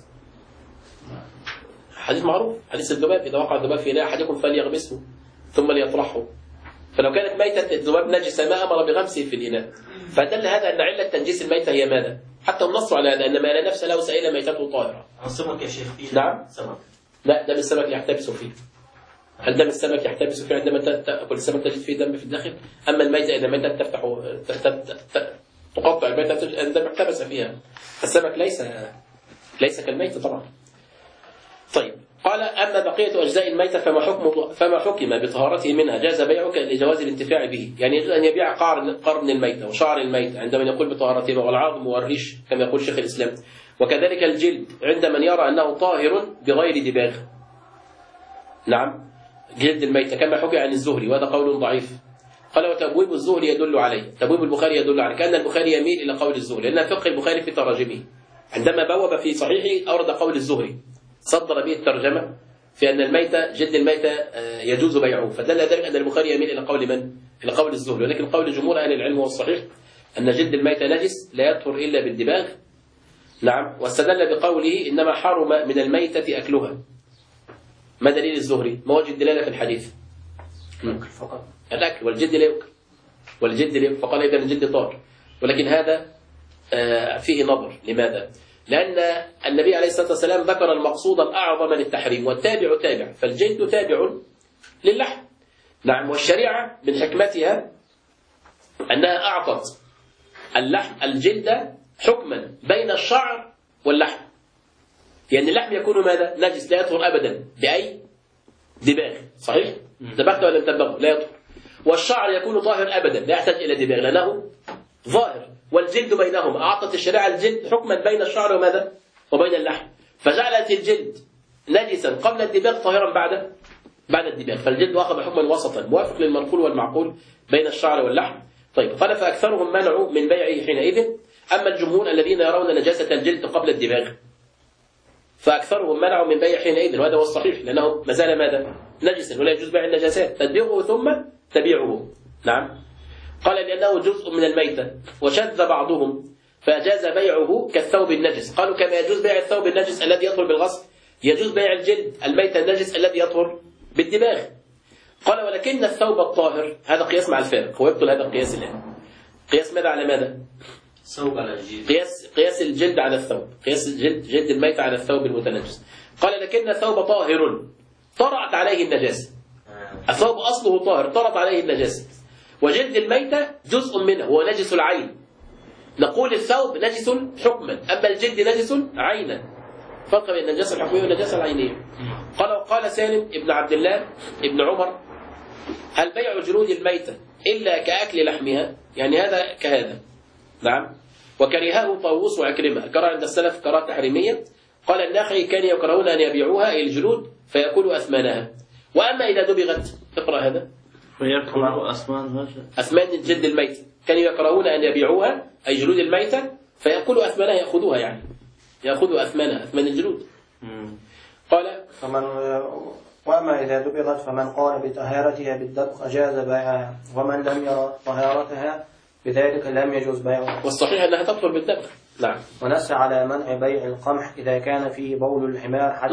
حديث معروف، حديث الذباب، إذا وقع الذباب في إناء أحدكم فليغمسه ثم ليطرحه. فلو كانت ميتة الذباب نجسة ما أمر بغمسه في الإناء. فدل هذا أن علة تنجيس الميتة هي ماذا؟ حتى النص على هذا أن ما لا نفس له سائلة ميتته طاهرة. السمك يا شيخ فيه. نعم. سمك. لا، دم السمك يحتبس فيه. هل دم السمك يحتبس فيه عندما تأكل السمك تجد فيه دم في الداخل؟ أما الميتة إذا ميتة تقطع الميتة الدم احتبس فيها. السمك ليس كالميتة طبعا. طيب قال أما بقية أجزاء الميتة فما حكم بطهارته منها جاز بيعه لجواز الانتفاع به، يعني يجوز أن يبيع قرن الميتة وشعر الميتة عند من يقول بطهارته، والعظم والريش كما يقول شيخ الإسلام، وكذلك الجلد عند من يرى أنه طاهر بغير دباغ. نعم، جلد الميتة كما حكي عن الزهري، وهذا قول ضعيف. قال وتبويب الزهري يدل عليه، تبويب البخاري يدل عليه، كأن البخاري يميل إلى قول الزهري، لأن فقه البخاري في تراجمه عندما بوب في صحيحه أورد قول الزهري، صدر به الترجمة في أن الميتة جلد الميتة يجوز بيعه، فدل ذلك أن البخاري يميل إلى قول من؟ إلى قول الزهري، ولكن قول جمهور أهل العلم هو الصحيح أن جلد الميتة نجس لا يطهر إلا بالدباغ. نعم، واستدل بقوله إنما حرم من الميتة أكلها. ما دليل الزهري؟ ما وجه الدلالة في الحديث؟ فقط الأكل، والجلد لا يؤكل، والجلد لا يؤكل، فقال إذا الجلد طاهر، ولكن هذا فيه نظر. لماذا؟ لأن النبي عليه الصلاة والسلام ذكر المقصود الأعظم للتحريم، والتابع تابع، فالجلد تابع للحم. نعم، والشريعة من حكمتها أنها أعطت الجلد حكما بين الشعر واللحم، يعني اللحم يكون ماذا؟ نجس لا يطهر أبدا بأي دباغ، صحيح؟ دبغت ولا لم تدبغه لا يطهر. والشعر يكون طاهر أبدا لا يحتاج إلى دباغ لأنه ظاهر، والجلد بينهما. أعطت الشريعة الجلد حكما بين الشعر وماذا؟ وبين اللحم، فجعلت الجلد نجسا قبل الدباغ طاهرا بعد الدباغ، فالجلد أخذ حكما وسطا موافق للمنقول والمعقول بين الشعر واللحم. طيب، قال فأكثرهم منعوا من بيعه حينئذ. أما الجمهور الذين يرون نجاسة الجلد قبل الدباغ فأكثرهم منعوا من بيعه حينئذ، وهذا هو الصحيح، لأنه ما زال ماذا؟ نجسا، ولا يجوز بيع النجاسات، تدبغه ثم تبيعه. نعم، قال لأنه جزء من الميتة، وشذ بعضهم فأجاز بيعه كالثوب النجس. قالوا كما يجوز بيع الثوب النجس الذي يطهر بالغسل يجوز بيع الجلد الميت النجس الذي يطهر بالدباغ. قال ولكن الثوب الطاهر، هذا قياس مع الفارق، ويبطل هذا القياس الآن. قياس ماذا على ماذا؟ ثوب على الجلد، قياس الجلد على الثوب، قياس جلد الميت على الثوب المتنجس. قال لكن الثوب طاهر طرأت عليه النجاسة، الثوب أصله طاهر طرأت عليه النجاسة، وجلد الميتة جزء منه هو نجس العين. نقول الثوب نجس حكما، أما الجلد نجس عينا، فرق بين النجاسة الحكمية والنجاسة العينية. قال سالم ابن عبد الله ابن عمر هل بيع جلود الميتة إلا كأكل لحمها؟ يعني هذا كهذا. نعم، وكرهه طاووس وعكرمة، كره عند السلف كراهة تحريمية. قال النخعي كان يكرهون أن يبيعوها أي الجلود فيأكلوا أثمانها. وأما إذا دبغت، اقرأ هذا، فيأكلوا أثمان جلد الميت، كانوا يكرهون أن يبيعوها أي جلود الميتة فيأكلوا أثمانها، يأخذوها، يعني يأخذوا أثمانها، أثمان الجلود. قال وأما إذا دبغت فمن قال بطهارتها بالدبغ أجاز بيعها، ومن لم يرى طهارتها بذلك لم يجوز بيعها، والصحيح أنها تطهر بالدبغ. نعم، ونص على منع بيع القمح إذا كان فيه بول الحمار حتى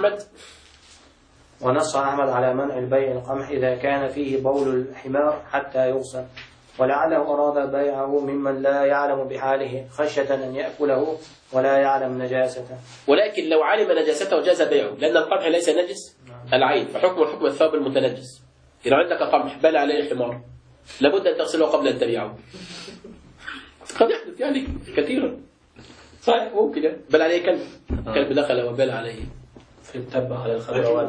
ونص أحمد على منع البيع القمح إذا كان فيه بول الحمار حتى يغسل، ولعله أراد بيعه ممن لا يعلم بحاله خشية أن يأكله ولا يعلم نجاسته. ولكن لو علم نجاسته جاز بيعه، لأن القمح ليس نجس العين، فحكم حكم الثوب المتنجس. إذا عندك قمح بل عليه حمار لابد أن تغسله قبل أن تبيعه. قد يحدث يعني كثيرا، صحيح، ممكن بل عليه كلب دخل وبال عليه في التبع على الخضروات.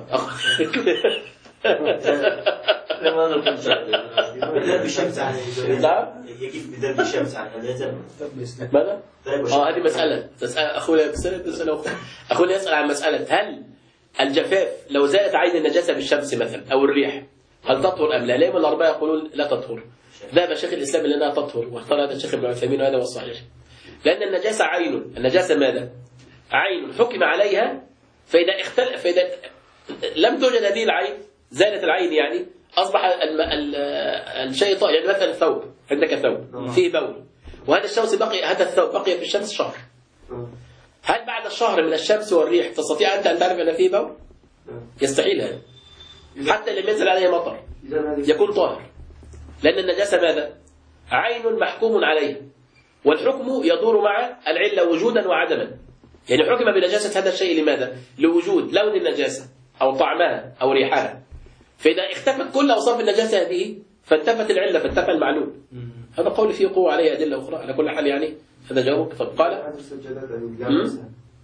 بدرب الشمس عن نعم، يجيب بدرب الشمس عن هذا ماذا؟ هذه مسألة أخونا يسأل عن مسألة هل الجفاف لو زالت عين النجاسة بالشمس مثلا أو الريح هل تطهر أم لا؟ الأئمة الأربعة يقولون لا تطهر. ذهب شيخ الإسلام إلى أنها تطهر، واختار هذا الشيخ ابن عثيمين، وهذا هو الصحيح، لأن النجاسة عين. النجاسة ماذا؟ عين حكم عليها، فإذا لم توجد هذه العين، زالت العين، يعني أصبح الشيء طاهر. يعني مثلا الثوب، عندك ثوب فيه بول، وهذا الشمس هذا الثوب بقي في الشمس شهر، هل بعد الشهر من الشمس والريح تستطيع أنت أن تعرف أن فيه بول؟ يستحيل هذا، حتى لم ينزل عليه مطر يكون طاهر، لأن النجاسة ماذا؟ عين محكوم عليه، والحكم يدور مع العلة وجودا وعدما. يعني حكم بنجاسة هذا الشيء لماذا؟ لوجود لون النجاسة أو طعمها أو ريحها، فإذا اختفت كل أوصاف النجاسة هذه فانتفت العلة، فانتفى المعلوم. هذا قول فيه قوة عليه أدلة أخرى. على كل حال يعني هذا جواب. طب قال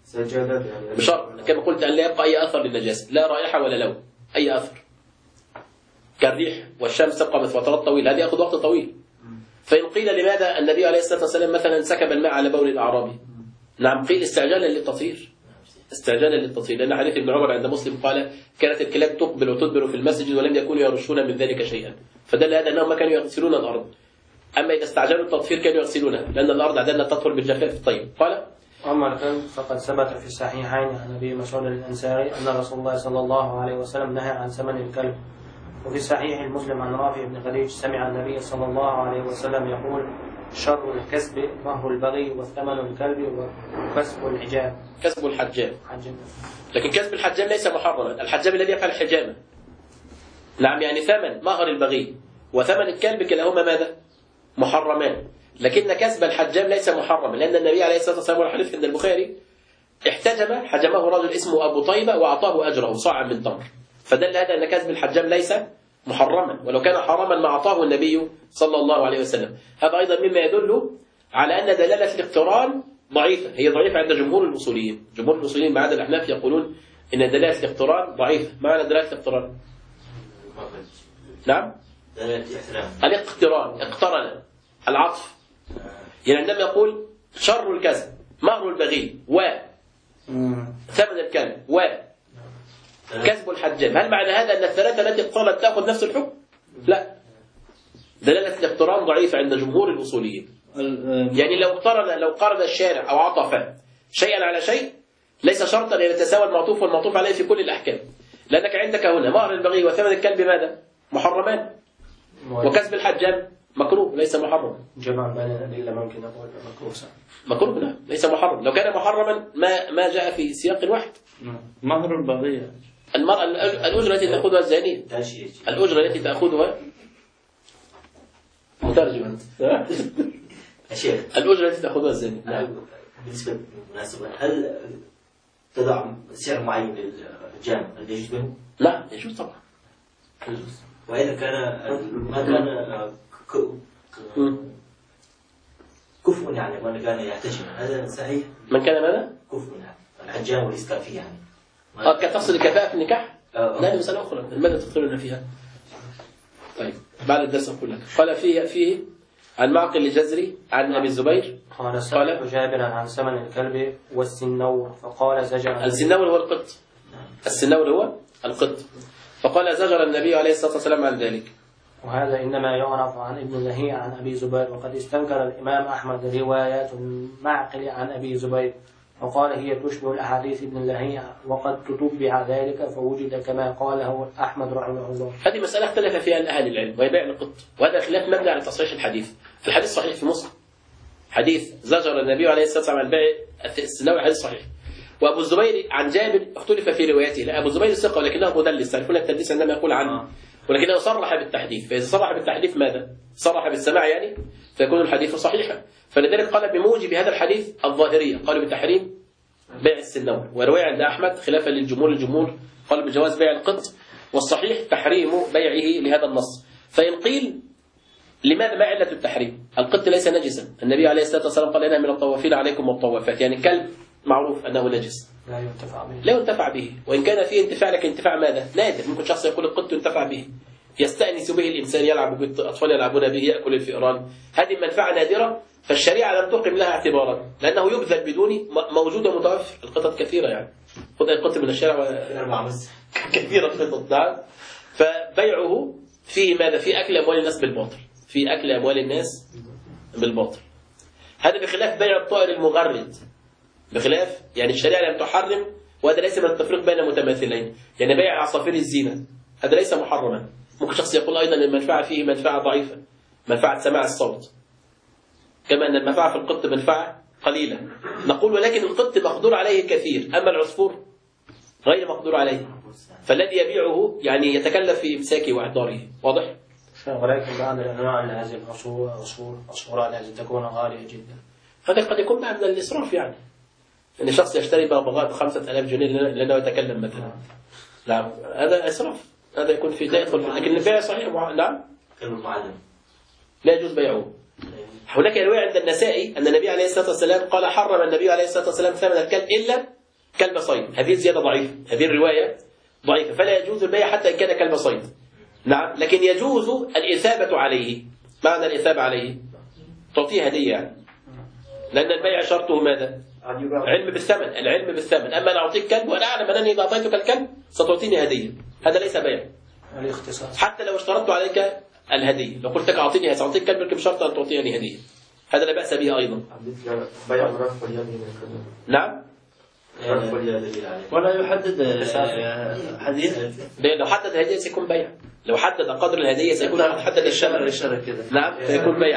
سجادات يعني بشرط كما قلت أن لا يبقى أي أثر للنجاسة، لا رائحة ولا لون، أي أثر كالريح والشمس تبقى فترات طويلة، هذه يأخذ وقت طويل. فإن قيل لماذا النبي عليه الصلاة والسلام مثلا سكب الماء على بول الأعرابي؟ نعم قيل استعجالا للتطهير، استعجالا للتطهير، لأن حديث ابن عمر عند مسلم قال كانت الكلاب تقبل وتدبر في المسجد ولم يكونوا يرشون من ذلك شيئا، فدل هذا أنهم ما كانوا يغسلون الأرض، أما إذا استعجلوا التطهير كانوا يغسلونها لأن الأرض عندنا تطهر بالجفاف. طيب قال أما الكلب فقد ثبت في الصحيحين عن أبي مسعود الأنصاري أن رسول الله صلى الله عليه وسلم نهى عن ثمن الكلب، وفي صحيح المسلم عن رافع بن خديج سمع النبي صلى الله عليه وسلم يقول شر الكسب مهر البغي والثمن الكلب وكسب الحجاب. كسب الحجام، لكن كسب الحجام ليس محرما، الحجام الذي يفعل الحجامة. نعم يعني ثمن مهر البغي وثمن الكلب كلاهما ماذا؟ محرمان، لكن كسب الحجام ليس محرما، لأن النبي عليه الصلاة والسلام والحديث عند البخاري احتجم حجمه رجل اسمه أبو طيبة وأعطاه أجره صاعا من تمر، فدل هذا أن كسب الحجام ليس محرما، ولو كان حراما ما أعطاه النبي صلى الله عليه وسلم. هذا أيضا مما يدل على أن دلالة الاقتران ضعيفة، هي ضعيفة عند جمهور الأصوليين. جمهور الأصوليين بعد الأحناف يقولون إن دلالة الاقتران ضعيفة. معنى دلالة الاقتران؟ نعم الاقتران، اقترن العطف، يعني عندما يقول شر الكسب مهر البغي وثمن الكلب وكسب الحجام، هل معنى هذا أن الثلاثة التي اقترنت تأخذ نفس الحكم؟ لا، دلالة الاقتران ضعيفة عند جمهور الأصوليين. يعني لو قارن الشارع أو عطف شيئا على شيء ليس شرطا أن يتساوى المعطوف والمعطوف عليه في كل الأحكام، لأنك عندك هنا مهر البغي وثمن الكلب ماذا؟ محرمان، وكسب الحجام مكروه ليس محرم. جمع بين الأدلة ممكن أقول مكروه مكروه لا ليس محرم، لو كان محرما ما جاء في سياق واحد. مهر البغية المرأة الأجرة التي تأخذها الزانية، الأجرة التي تأخذها مترجما الأجرة التي تأخذها الزانية. بالنسبة للمناسبة هل تضع سعر معين للجامع هل يجوز منه؟ لا يجوز طبعا يجوز. وإذا كان ما كان كفء يعني وأنا كان يحتجم هذا صحيح؟ من كان ماذا؟ كفء يعني الحجام والإسكافي يعني كتصل الكفاءة في النكاح؟ لا مسألة أخرى، ماذا تدخلون فيها؟ طيب بعد الدرس أقول لك. قال فيه عن معقل الجزري عن أبي الزبير قال سألت جابرا عن ثمن الكلب والسنور فقال زجر. السنور هو القط، السنور هو القط، فقال زجر النبي عليه الصلاة والسلام عن ذلك. وهذا إنما يعرف عن ابن لهيعة عن أبي زبير، وقد استنكر الإمام أحمد روايات معقل عن أبي زبير وقال هي تشبه الأحاديث ابن لهيعة، وقد تتبع ذلك فوجد كما قاله أحمد رحمه الله. هذه مسألة اختلف فيها أهل العلم وهي بيع القط، وهذا خلاف مبني على تصحيح الحديث. في الحديث صحيح في مسلم حديث زجر النبي عليه الصلاة والسلام عن بيع السنور، حديث صحيح. وأبو الزبير عن جابر اختلف في روايته، لا أبو الزبير ثقة ولكنه مدلس، تعرفون التدليس عندما يقول عنه، ولكنه صرح بالتحديث، فإذا صرح بالتحديث ماذا؟ صرح بالسماع يعني فيكون الحديث صحيحا. فلذلك قال بموجب هذا الحديث الظاهرية قالوا بتحريم بيع السنور، ورواية عند أحمد خلافا للجمهور، الجمهور قال بجواز بيع القط، والصحيح تحريم بيعه لهذا النص. فإن قيل لماذا ما علة التحريم؟ القط ليس نجسا، النبي عليه الصلاة والسلام قال أنا من الطوافين عليكم والطوافات، يعني الكلب معروف أنه نجس لا ينتفع به، وإن كان فيه انتفاع لك انتفاع ماذا؟ نادر، ممكن شخص يقول القط ينتفع به، يستأنس به الإنسان، يلعب به الأطفال يلعبون به، يأكل الفئران، هذه منفعة نادرة، فالشريعة لم تقم لها اعتبارا لأنه يبذل بدون موجود ومتوفر. القطط كثيرة يعني خذ أي قط من الشارع كثيرة القطط نعم. فبيعه فيه ماذا؟ في أكل أموال الناس بالباطل، في أكل أموال الناس بالباطل. هذا بخلاف بيع الطائر المغرد، بخلاف يعني الشريعة لم تحرم، وهذا ليس من التفريق بين متماثلين، يعني بيع عصافير الزينة هذا ليس محرما. ممكن شخص يقول أيضا المنفعة فيه منفعة ضعيفة، منفعة سماع الصوت، كما أن المنفعة في القط منفعة قليلة، نقول ولكن القط مقدور عليه كثير، أما العصفور غير مقدور عليه، فالذي يبيعه يعني يتكلف في إمساكه وإحضاره. واضح؟ ولكن بعض الأنواع هذه العصفورات التي تكون غالية جدا، هذا قد يكون بعد من الإسراف، يعني أن شخص يشتري بغبغاء ب5,000 جنيه لأنه يتكلم مثلا، نعم هذا إسراف، هذا يكون في لا يدخل، لكن البيع صحيح نعم لا يجوز بيعه. هناك رواية عند النسائي أن النبي عليه الصلاة والسلام قال حرم النبي عليه الصلاة والسلام ثمن الكلب إلا كلب صيد، هذه زيادة ضعيفة، هذه الرواية ضعيفة، فلا يجوز البيع حتى إن كان كلب صيد. نعم، لكن يجوز الإثابة عليه. معنى الإثابة عليه تعطيه هدية يعني. لأن البيع شرطه ماذا؟ علم بالثمن، العلم بالثمن. أما أنا أعطيك كلب وأنا أعلم أنني إذا أعطيتك الكلب ستعطيني هدية، هذا ليس بيع. الاختصاص حتى لو اشترطت عليك الهدية، لو قلت لك أعطيني سأعطيك كلب لكن بشرط أن تعطيني هدية، هذا لا بأس به أيضا. بيع رفع اليد من الكلام. نعم، رفع اليد عليه. ولا يحدد هدية. لو حدد الهدية سيكون بيع، لو حدد قدر الهدية سيكون حدد الشمر. الإشارة كده. نعم، سيكون بيع.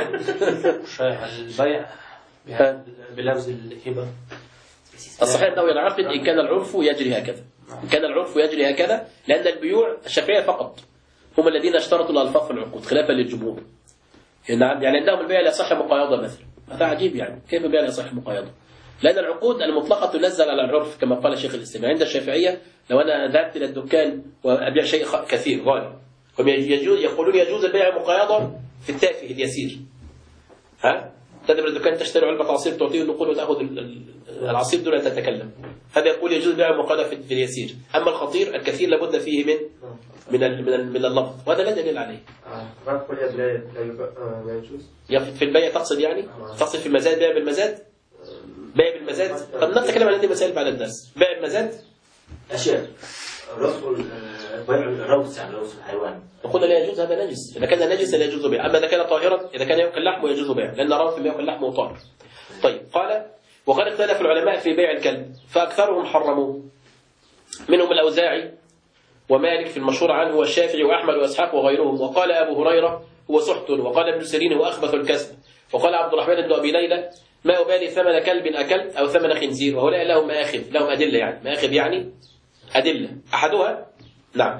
البيع بلفظ الهبة. الصحيح أنه ينعقد إن كان العرف يجري هكذا، إن كان العرف يجري هكذا، لأن البيوع الشافعية فقط هم الذين اشترطوا الألفاظ في العقود خلافا للجمهور. نعم، يعني عندهم البيع لا يصح مقايضة مثلا، هذا عجيب يعني، كيف البيع لا يصح مقايضة؟ لأن العقود المطلقة تنزل على العرف كما قال شيخ الإسلام. عند الشافعية لو أنا ذهبت إلى الدكان وأبيع شيء كثير غالي، هم يقولون يجوز البيع مقايضة في التافه اليسير. تذهب الدكان تشتري علبة عصير تعطيه النقود وتأخذ العصير دون أن تتكلم، هذا يقول يجوز بيع مقايضة في اليسير. أما الخطير الكثير لابد فيه من اللفظ، وهذا لا دليل عليه. رفع اليد لا يجوز. في البيع تقصد يعني؟ تقصد في المزاد، بيع بالمزاد؟ بيع بالمزاد؟ طب نتكلم عن هذه مسائل بعد الدرس. بيع بالمزاد؟ أشياء بيع الروث يعني روث الحيوان. قلنا لا يجوز، هذا نجس. إذا كان نجس لا يجوز بيع، أما إذا كان طاهرا، إذا كان يأكل لحمه يجوز بيع، لأن روث ما يأكل لحمه طاهر. طيب، قال وقد اختلف العلماء في بيع الكلب فأكثرهم حرموه، منهم الأوزاعي ومالك في المشهور عنه والشافعي وأحمد وإسحاق وغيرهم. وقال أبو هريرة هو سحت، وقال ابن سيرين هو أخبث الكسب، وقال عبد الرحمن بن أبي ليلى ما أبالي ثمن كلب أكلت أو ثمن خنزير. وهؤلاء لهم مآخذ، لهم أدلة يعني، مآخذ يعني أدلة. أحدها نعم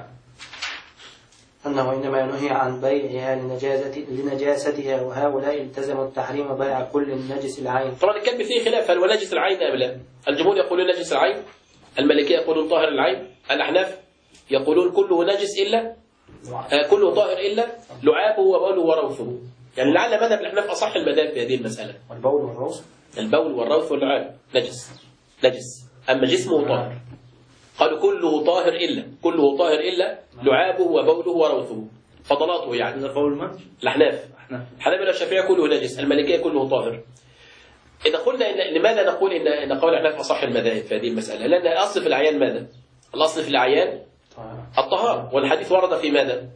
أنه إنما ينهي عن بيعها لنجاستها، وهؤلاء التزموا التحريم بيع كل نجس العين. طبعا الكلب فيه خلاف، هل هو نجس العين أم لا؟ الجمهور يقولون نجس العين، المالكية يقولون طاهر العين، الأحناف يقولون كله نجس إلا كله طاهر إلا لعابه وبوله وروثه. يعني لعل مذهب الأحناف أصح المذاهب في هذه المسألة. والبول والروث، البول والروث واللعاب نجس، أما جسمه طاهر. قالوا كله طاهر إلا لعابه وبوله وروثه، فضلاته يعني. هذا قول من؟ الأحناف. الحنابلة والشافعية كله نجس، المالكية كله طاهر. إذا قلنا لماذا نقول إن قول الأحناف أصح المذاهب في هذه المسألة؟ لأن الأصل في الأعيان ماذا؟ الأصل في الأعيان الطهارة، والحديث ورد في ماذا؟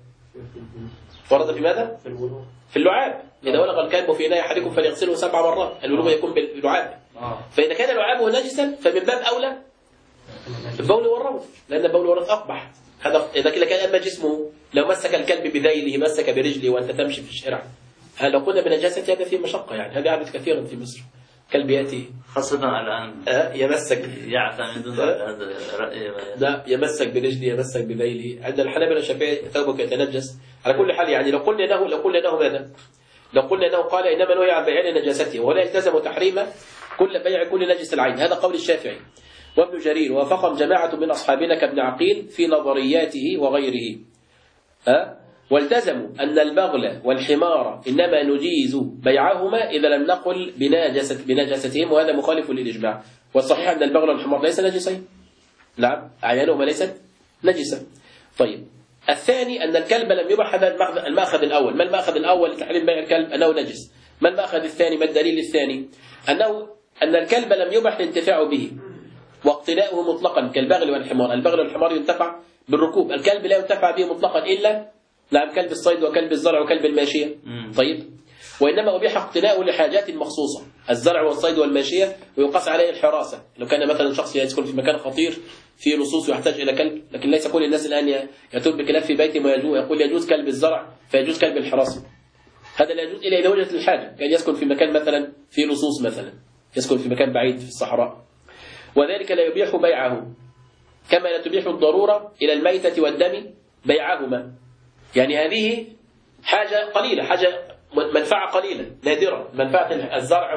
في اللعاب. إذا ولغ الكلب في إناء أحدكم فليغسله 7 مرات، الولوغ يكون باللعاب. فإذا كان لعابه نجسا فمن باب أولى البول والروث، لأن البول والروث أقبح. هذا إذا كان أما جسمه لو مسك الكلب بذيله، مسك برجله وأنت تمشي في الشارع، لو قلنا بنجاسة هذا فيه مشقة يعني. هذا عادة كثيرا في مصر، كلب يأتي خاصة الآن يمسك يعتمدون على هذا الرأي. لا، يمسك برجله يمسك بذيله. عند الحنابلة والشافعية ثوبك يتنجس. على كل حال يعني لو قلنا له ماذا؟ لو قلنا انه قال انما نهي عن بيع نجاسته ولا يلتزم تحريم كل بيع كل نجس العين، هذا قول الشافعي. وابن جرير وافقهم جماعة من أصحابنا كابن عقيل في نظرياته وغيره. والتزموا أن البغل والحمار إنما نجيز بيعهما إذا لم نقل بنجاستهم، وهذا مخالف للإجماع. والصحيح أن البغل والحمار ليس نجسين، نعم أعيانهما ليست نجسة. طيب، الثاني أن الكلب لم يبح. هذا المأخذ الأول. ما المأخذ الأول لتحريم بيع الكلب؟ أنه نجس. ما المأخذ الثاني؟ ما الدليل الثاني؟ أن الكلب لم يبح الانتفاع به واقتناؤه مطلقا كالبغل والحمار. البغل والحمار ينتفع بالركوب، الكلب لا ينتفع به مطلقا إلا نعم كلب الصيد وكلب الزرع وكلب الماشية. طيب، وإنما أبيح اقتناؤه لحاجات مخصوصة، الزرع والصيد والماشية، ويقاس عليه الحراسة. لو كان مثلا شخص يسكن في مكان خطير فيه لصوص ويحتاج إلى كلب، لكن ليس كل الناس الآن يأتون بكلاب في بيتهم ويقول يجوز كلب الزرع فيجوز كلب الحراسة. هذا لا يجوز إلا إذا وجدت الحاجة، كان يسكن في مكان مثلا فيه لصوص، مثلا يسكن في مكان بعيد في الصحراء، وذلك لا يبيح بيعه كما لا تبيح الضرورة إلى الميتة والدم بيعهما. يعني هذه حاجة قليلة، حاجة منفعة قليلة نادرة، منفعة الزرع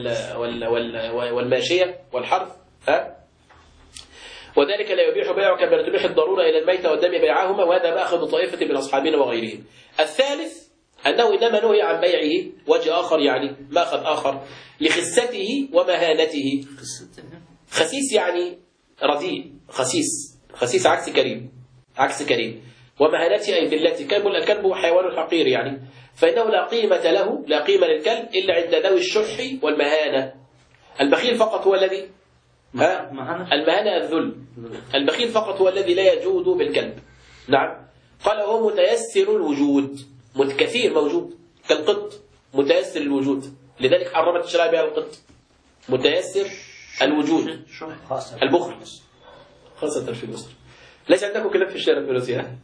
والماشية والحرث. وذلك لا يبيح بيعه كما لا تبيح الضرورة إلى الميتة والدم بيعهما، وهذا مأخذ طائفة من أصحابنا وغيرهم. الثالث أنه إنما نهي عن بيعه وجه آخر، يعني مأخذ آخر، لخسته ومهانته. خسيس يعني رديء خسيس. خسيس عكس كريم، عكس كريم. ومهانته أي ذلته. الكلب حيوان حقير يعني، فإنه لا قيمة له، لا قيمة للكلب إلا عند ذوي الشح والمهانة. البخيل فقط هو الذي المهانة الذل. البخيل فقط هو الذي لا يجود بالكلب. نعم. قال هو متيسر الوجود، كثير موجود كالقط، متيسر الوجود، لذلك حرمت الشريعة بها القط. متيسر الوجود. البخل خاصة في مصر. ليس عندكم كلاب في الشارع في روسيا؟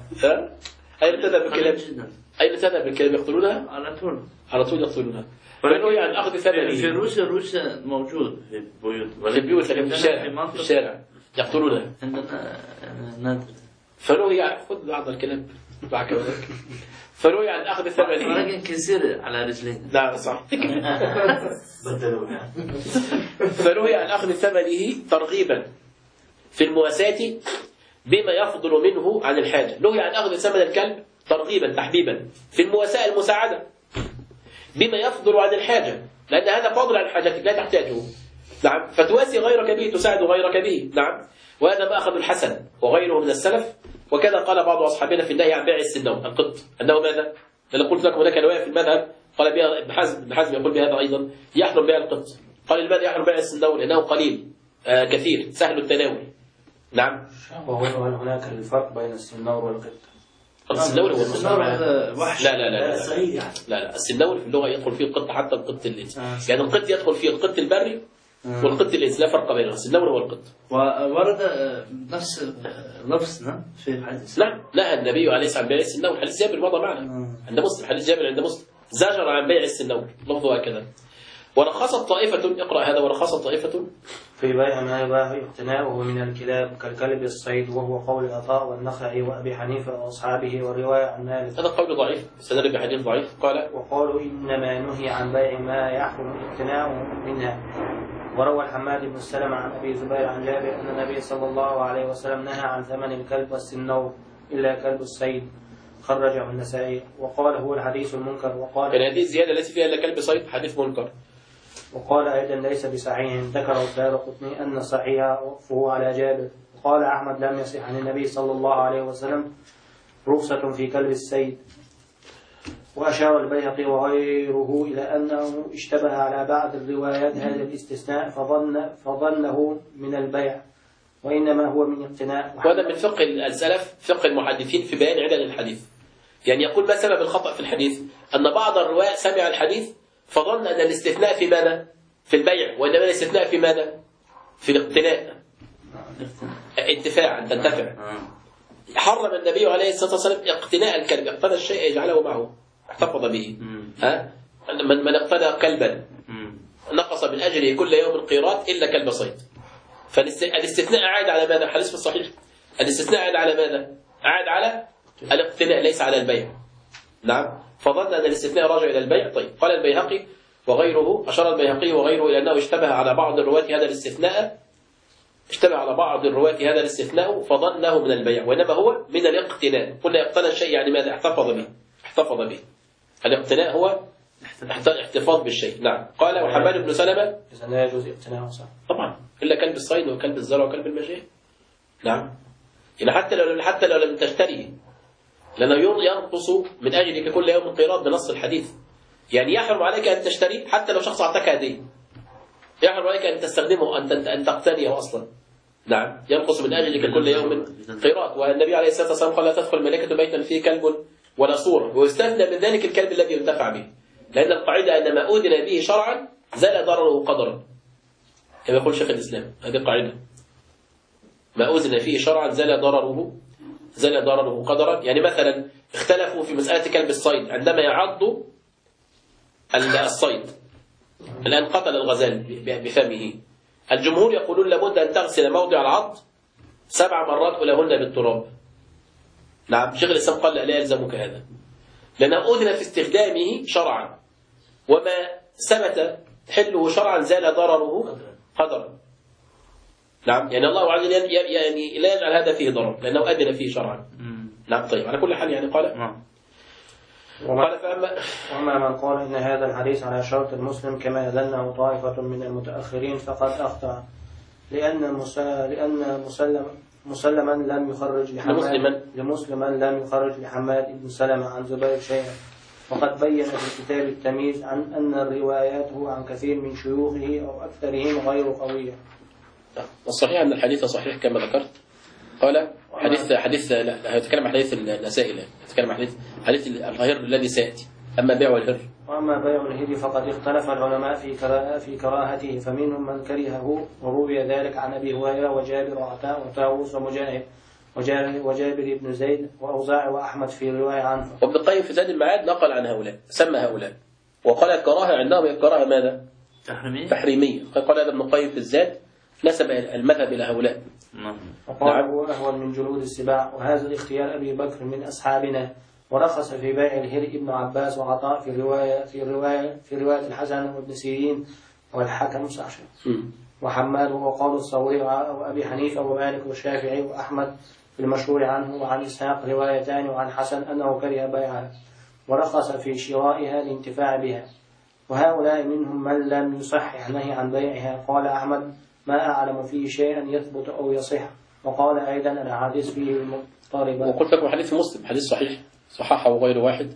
أين تذهب الكلاب؟ أين تذهب الكلاب يقتلونها؟ على طول. على طول يقتلونها. ولكن يعني أخذ ثمنه. في روسيا موجود في البيوت. في البيوت، لكن في الشارع، في الشارع يقتلونها. عندنا نادر. فنهي خذ بعض الكلاب معك وذاك. فنهي عن أخذ ثمنه. ولكن كثير على رجلين. نعم صح. بدلونا. فنهي عن أخذ ثمنه ترغيبا في المواساة بما يفضل منه عن الحاجة. نهي عن أخذ ثمن الكلب ترغيبا تحبيبا في المواساة المساعدة بما يفضل عن الحاجة، لأن هذا فاضل عن حاجتك لا تحتاجه. نعم. فتواسي غيرك به، تساعد غيرك به. نعم. وهذا ما أخذ الحسن وغيره من السلف. وكذا قال بعض أصحابنا في النهي عن بيع السنور القط، أنه ماذا؟ لأن قلت لكم هناك رواية في المذهب قال بها ابن حزم يقول بهذا أيضا، يحرم بيع القط. قال لماذا يحرم بيع السنور؟ لأنه قليل كثير سهل التناول. نعم. وهل هناك الفرق بين السنور والقط؟ السنور هو وحش. لا لا لا لا لا لا. السنور في اللغة يدخل فيه القط حتى القط الإنس. يعني القط يدخل فيه القط البري والقط الإنس، لا فرق بينهم. السنور هو القط. وورد نفس لفظ في حديث. نعم. نهى النبي عليه الصلاة والسلام عن بيع السنور. حديث جابر مضى معنا عند مسلم. حديث جابر عند مسلم زجر عن بيع السنور، لفظه هكذا. ورخصت طائفة، اقرأ هذا، ورخصت طائفة في بيع ما يباح اقتناؤه من الكلاب كالكلب الصيد، وهو قول عطاء والنخعي وأبي حنيفة وأصحابه، والرواية عن مالك. هذا قول ضعيف، سند بحديث ضعيف. قال وقالوا إنما نهي عن بيع ما يحرم اقتناؤه منها. وروى الحماد بن سلمة عن أبي زبير عن جابر أن النبي صلى الله عليه وسلم نهى عن ثمن الكلب والسنور إلا كلب الصيد، خرجه النسائي. وقال هو الحديث المنكر. وقال يعني هذه الزيادة التي فيها إلا كلب صيد حديث منكر. وقال أيضا ليس بصحيح. ذكر الدارقطني أن صحيح وقفه على جابر. وقال أحمد لم يصح عن النبي صلى الله عليه وسلم رخصة في كلب الصيد. وأشار البيهقي وغيره إلى أنه اشتبه على بعض الروايات هذا الاستثناء فظنه من البيع، وإنما هو من اقتناء. وهذا من فقه السلف، فقه المحدثين في بيان علل الحديث. يعني يقول ما سبب الخطأ في الحديث؟ أن بعض الرواة سمع الحديث فظن أن الاستثناء في ماذا؟ في البيع، وإنما الاستثناء في ماذا؟ في الاقتناء، انتفاع، أن تنتفع. حرم النبي عليه الصلاة والسلام اقتناء الكلب، اقتنى الشيء يجعله معه، احتفظ به. من اقتنى كلبا نقص من أجله كل يوم قيراط إلا كلب صيد. فالاستثناء عاد على ماذا؟ حديث في الصحيح. الاستثناء عاد على ماذا؟ عاد على الاقتناء ليس على البيع. نعم. فظن أن الاستثناء راجع إلى البيع. طيب. قال البيهقي وغيره، أشار البيهقي وغيره إلى أنه اشتبه على بعض الرواة هذا الاستثناء، فظنه من البيع، وإنما هو من الاقتناء. قلنا اقتنى الشيء يعني ماذا؟ احتفظ به. الاقتناء هو احتفاظ بالشيء. نعم. قال وحماد بن سلمة إذا لا يجوز اقتناؤه صح طبعا إلا كلب الصيد وكلب الزرع وكلب المجيء. نعم. يعني حتى لو لم تشتريه، لأنه ينقص من أجلك كل يوم قيراط بنص الحديث. يعني يحرم عليك أن تشتري حتى لو شخص أعطاك هدية، يحرم عليك أن تستخدمه، أن تقتنيه أصلا. نعم. ينقص من أجلك كل يوم قيراط. والنبي عليه الصلاة والسلام قال لا تدخل ملائكة بيتا فيه كلب ولا صورة، ويستثنى من ذلك الكلب الذي ينتفع به، لأن القاعدة أن ما أذن به شرعا زال ضرره قدرا، كما يقول شيخ الإسلام. هذه القاعدة، ما أذن فيه شرعا زال ضرره قدرا. يعني مثلا اختلفوا في مسألة كلب الصيد عندما يعض الصيد. الآن قتل الغزال بفمه، الجمهور يقولون لابد أن تغسل موضع العض 7 مرات أولهن بالتراب. نعم. شيخ الإسلام قال لا يلزمك هذا، لأنه أذن في استخدامه شرعا، وما ثبت حله شرعا زال ضرره قدرا. نعم. يعني الله عز وجل يعني لا يجعل هذا فيه ضرر لأنه أذن فيه شرعا. نعم. طيب. على كل حال يعني قال وما من قال إن هذا الحديث على شرط المسلم كما ظنه طائفة من المتأخرين فقد أخطأ، لأن مسلما لم يخرج لمسلما لم يخرج لحماد بن سلمة عن زبير شيئا، وقد بين في كتاب التمييز عن أن رواياته عن كثير من شيوخه أو أكثرهم غير قوية. الصحيح أن الحديث صحيح كما ذكرت. قال حديث لا هيتكلم عن حديث النسائي، لا هيتكلم عن حديث الهر الذي سيأتي. أما بيع الهر، وأما بيع الهر فقد اختلف العلماء في كراهته، فمنهم من كرهه، وروي ذلك عن أبي هريرة وجابر وعطاء وطاووس ومجاهد وجابر بن زيد وأوزاعي وأحمد في رواية عنه. وابن القيم في زاد المعاد نقل عن هؤلاء، سمى هؤلاء وقال الكراهة عندهم هي الكراهة ماذا؟ تحريمية. قال هذا ابن القيم في الزاد نسب المذهب إلى هؤلاء. وقال هو أهون من جلود السباع، وهذا اختيار أبي بكر من أصحابنا. ورخص في بيع الهر ابن عباس وعطاء في رواية الحسن وابن سيرين والحكم سعشر وحماد، وقول الثوري وأبي حنيفة ومالك والشافعي وأحمد في المشهور عنه، وعن إسحاق روايتان، وعن حسن أنه كره بيعها ورخص في شرائها الانتفاع بها. وهؤلاء منهم من لم يصحح نهي عن بيعها. قال أحمد ما أعلم فيه شيئا يثبت أو يصح. وقال أيضا الأحاديث فيه مضطربة. وقلت لكم حديث مسلم حديث صحيح صححه غير واحد.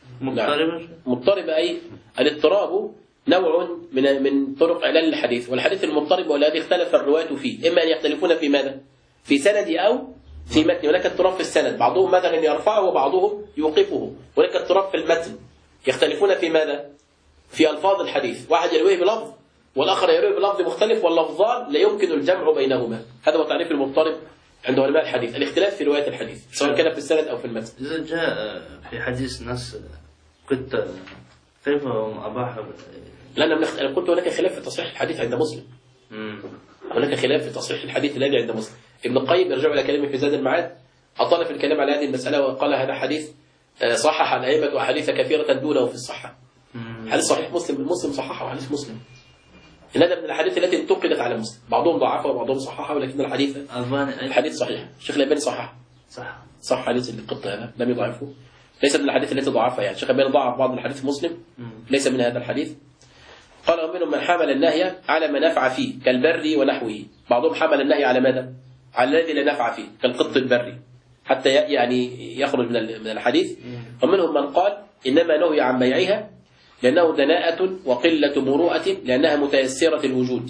مضطرب أي الاضطراب نوع من طرق إعلان الحديث، والحديث المضطرب والذي اختلف الرواة فيه، إما أن يختلفون في ماذا؟ في سند أو في متن. هناك اضطراب في السند، بعضهم مثلا يرفعه وبعضهم يوقفه. هناك اضطراب في المتن، يختلفون في ماذا؟ في ألفاظ الحديث، واحد يرويه بلفظ والآخر يرويه بلفظ مختلف، واللفظان لا يمكن الجمع بينهما. هذا هو تعريف المضطرب عند علماء الحديث، الاختلاف في رواية الحديث سواء كان في السند أو في المتن. إذا جاء في حديث نص كنت كيف أباح؟ لا أنا قلت هناك خلاف في تصحيح الحديث عند مسلم. هناك خلاف في تصحيح الحديث الذي عند مسلم. ابن القيم يرجع إلى كلامه في زاد المعاد، أطال في الكلام على هذه المسألة وقال هذا حديث صحح الأئمة وحديث كثيرة دونه في الصحة. حديث صحيح مسلم صححه حديث مسلم. هذا من الأحاديث التي انتقدت على مسلم، بعضهم ضعفها وبعضهم صححها، ولكن الحديث صحيح. الشيخ الألباني صح حديث القط هذا لم يضعفه، ليس من الحديث التي ضعفها. يعني الشيخ الألباني ضعف بعض الحديث مسلم، ليس من هذا الحديث. قال ومنهم من حمل النهي على ما نفع فيه كالبر ونحوه. بعضهم حمل النهي على ماذا؟ على الذي لا نفع فيه كالقط البري حتى يعني يخرج من الحديث. ومنهم من قال إنما نهي عن بيعها لأنه دناءة وقلة مروءة لأنها متيسرة الوجود.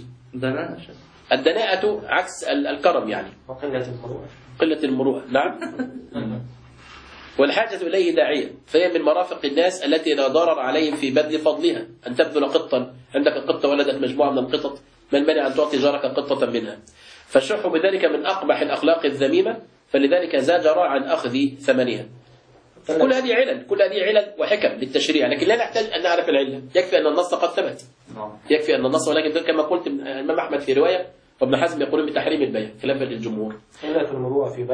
الدناءة عكس الكرم يعني، قلة المروءة نعم. والحاجة إليه داعية، فهي من مرافق الناس التي لا ضرر عليهم في بذل فضلها. أن تبذل قطا، عندك قطة ولدت مجموعة من القطط، من منع أن تعطي جارك قطة منها؟ فالشح بذلك من أقبح الأخلاق الذميمة، فلذلك زجر عن أخذ ثمنها. كل هذه علل وحكم للتشريع، لكن لا نحتاج أن نعرف العلة، يكفي أن النص قد ثبت. يكفي أن النص، ولكن كما قلت الإمام أحمد في رواية وابن حزم يقولون بتحريم البيع خلافا للجمهور. قلة المروءة في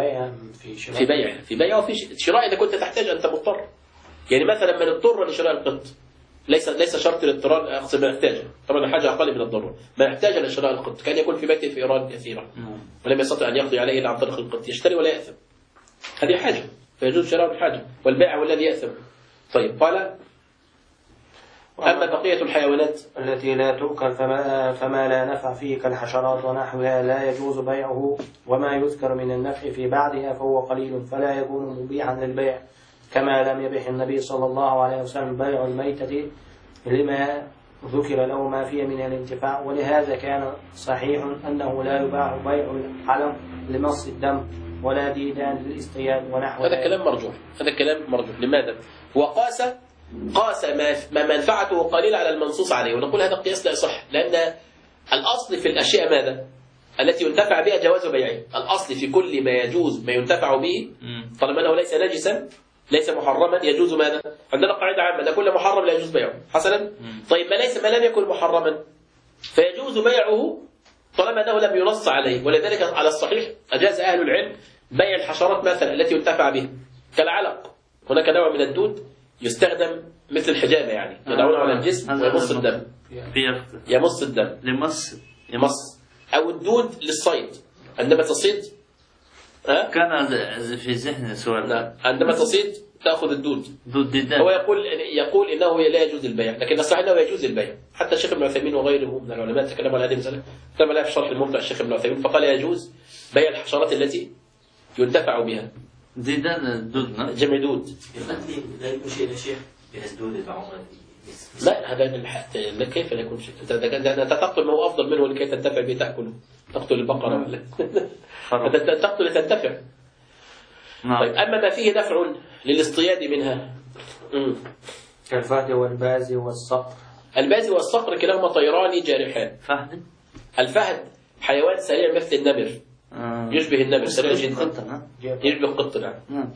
بيع وفي شراء إذا كنت تحتاج أنت مضطر. يعني مثلا من اضطر لشراء القط، ليس شرط الاضطرار أقصد ما يحتاج، طبعا حاجة أقل من الضرورة، ما يحتاج لشراء القط كان يكون في بيته في إيراد كثيرة ولم يستطع أن يقضي عليه إلا عن طريق القط، يشتري ولا يأثم، هذه حاجة فيجوز شراء الحاجة، والبائع والذي يأثم. طيب قال أما بقية الحيوانات التي لا تؤكل فما لا نفع فيه كالحشرات ونحوها لا يجوز بيعه، وما يذكر من النفع في بعضها فهو قليل فلا يكون مبيعا للبيع، كما لم يبح النبي صلى الله عليه وسلم بيع الميتة لما ذكر له ما فيه من الانتفاع. ولهذا كان صحيح أنه لا يباع بيع الحلم لمص الدم ولا ديدان للاصطياد ونحو هذا كلام مرجوح. لماذا؟ هو قاس ما منفعته قليلة على المنصوص عليه، ونقول هذا القياس لا يصح، لأن الأصل في الأشياء ماذا؟ التي ينتفع بها جواز بيعها. الأصل في كل ما يجوز ما ينتفع به طالما أنه ليس نجسا ليس محرما يجوز ماذا؟ عندنا قاعدة عامة أن كل محرم لا يجوز بيعه حسنا. طيب ما لم يكن محرما فيجوز بيعه طالما أنه لم ينص عليه، ولذلك على الصحيح أجاز أهل العلم بيع الحشرات مثلا التي ينتفع بها كالعلق. هناك نوع من الدود يستخدم مثل الحجامة، يعني يضعونه على الجسم ويمص الدم، يمص الدم يمص، أو الدود للصيد عندما تصيد. كان في ذهني سؤال. عندما تصيد تأخذ الدود. دود ديدان. هو يقول إنه لا يجوز البيع، لكن الصحيح أنه يجوز البيع. حتى الشيخ ابن عثيمين وغيره من العلماء تكلموا على هذه المسألة، تكلم عليها في شرح الممتع الشيخ ابن عثيمين، فقال يجوز بيع الحشرات التي ينتفع بها. ديدان دود نعم. جمع دود. يقدم لا يكون شيء للشيخ بهزدود العمر. لا هذا كيف لا يكون شيء؟ أنت تقتل ما هو أفضل منه لكي تنتفع به تأكله. تقتل البقرة ولا تقتل لتنتفع. طيب أما ما فيه نفع للاصطياد منها كالفهد والباز والصقر. الباز والصقر كلاهما طيران جارحان. فهد. الفهد حيوان سريع مثل النمر. يشبه النمر سريع جدا. يشبه القط. نعم.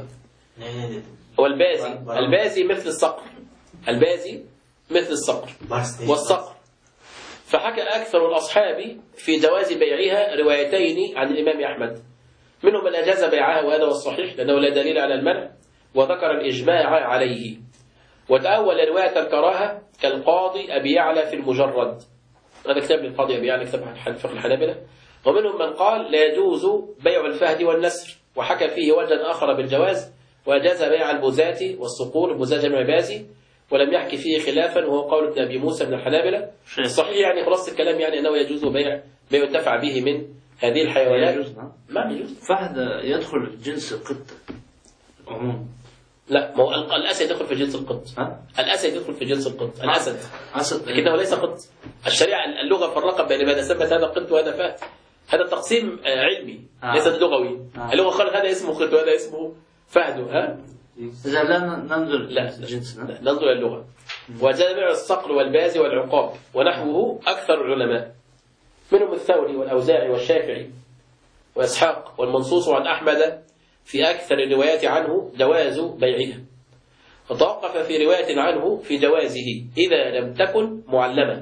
والبازي مثل الصقر. البازي مثل الصقر والصقر. فحكى أكثر الأصحاب في جواز بيعها روايتين عن الإمام أحمد، منهم من أجاز بيعها وهذا هو الصحيح لأنه لا دليل على المنع، وذكر الإجماع عليه. وتأول رواية الكراهة كالقاضي أبي يعلى في المجرد، هذا كتاب للقاضي أبي يعلى كتاب فقه الحنابلة. ومنهم من قال لا يجوز بيع الفهد والنسر، وحكى فيه وجها آخر بالجواز، وأجاز بيع البزات والصقور، البزات جمع بازي، ولم يحكي فيه خلافا، وهو قول ابن أبي موسى من الحنابلة. صحيح يعني خلاص الكلام يعني أنه يجوز بيع ما ينتفع به من هذه الحيوانات. ما يجوز. فهد يدخل في جنس القط عموما. لا، ما هو الأسد يدخل في جنس القط. الأسد يدخل في جنس القط. الأسد لكنه ليس قط. الشريعة اللغة فرقت بين ما سمت هذا قط وهذا فهد. هذا تقسيم علمي ليس لغوي. اللغة قالت هذا اسمه قط وهذا اسمه فهد. إذا لا ننظر لجنسنا، لا ننظر اللغة. وجمع الصقر والباز والعقاب ونحوه أكثر العلماء، منهم الثوري والأوزاعي والشافعي وإسحاق، والمنصوص عن أحمد في أكثر الروايات عنه جواز بيعها، وتوقف في رواية عنه في جوازه إذا لم تكن معلمة.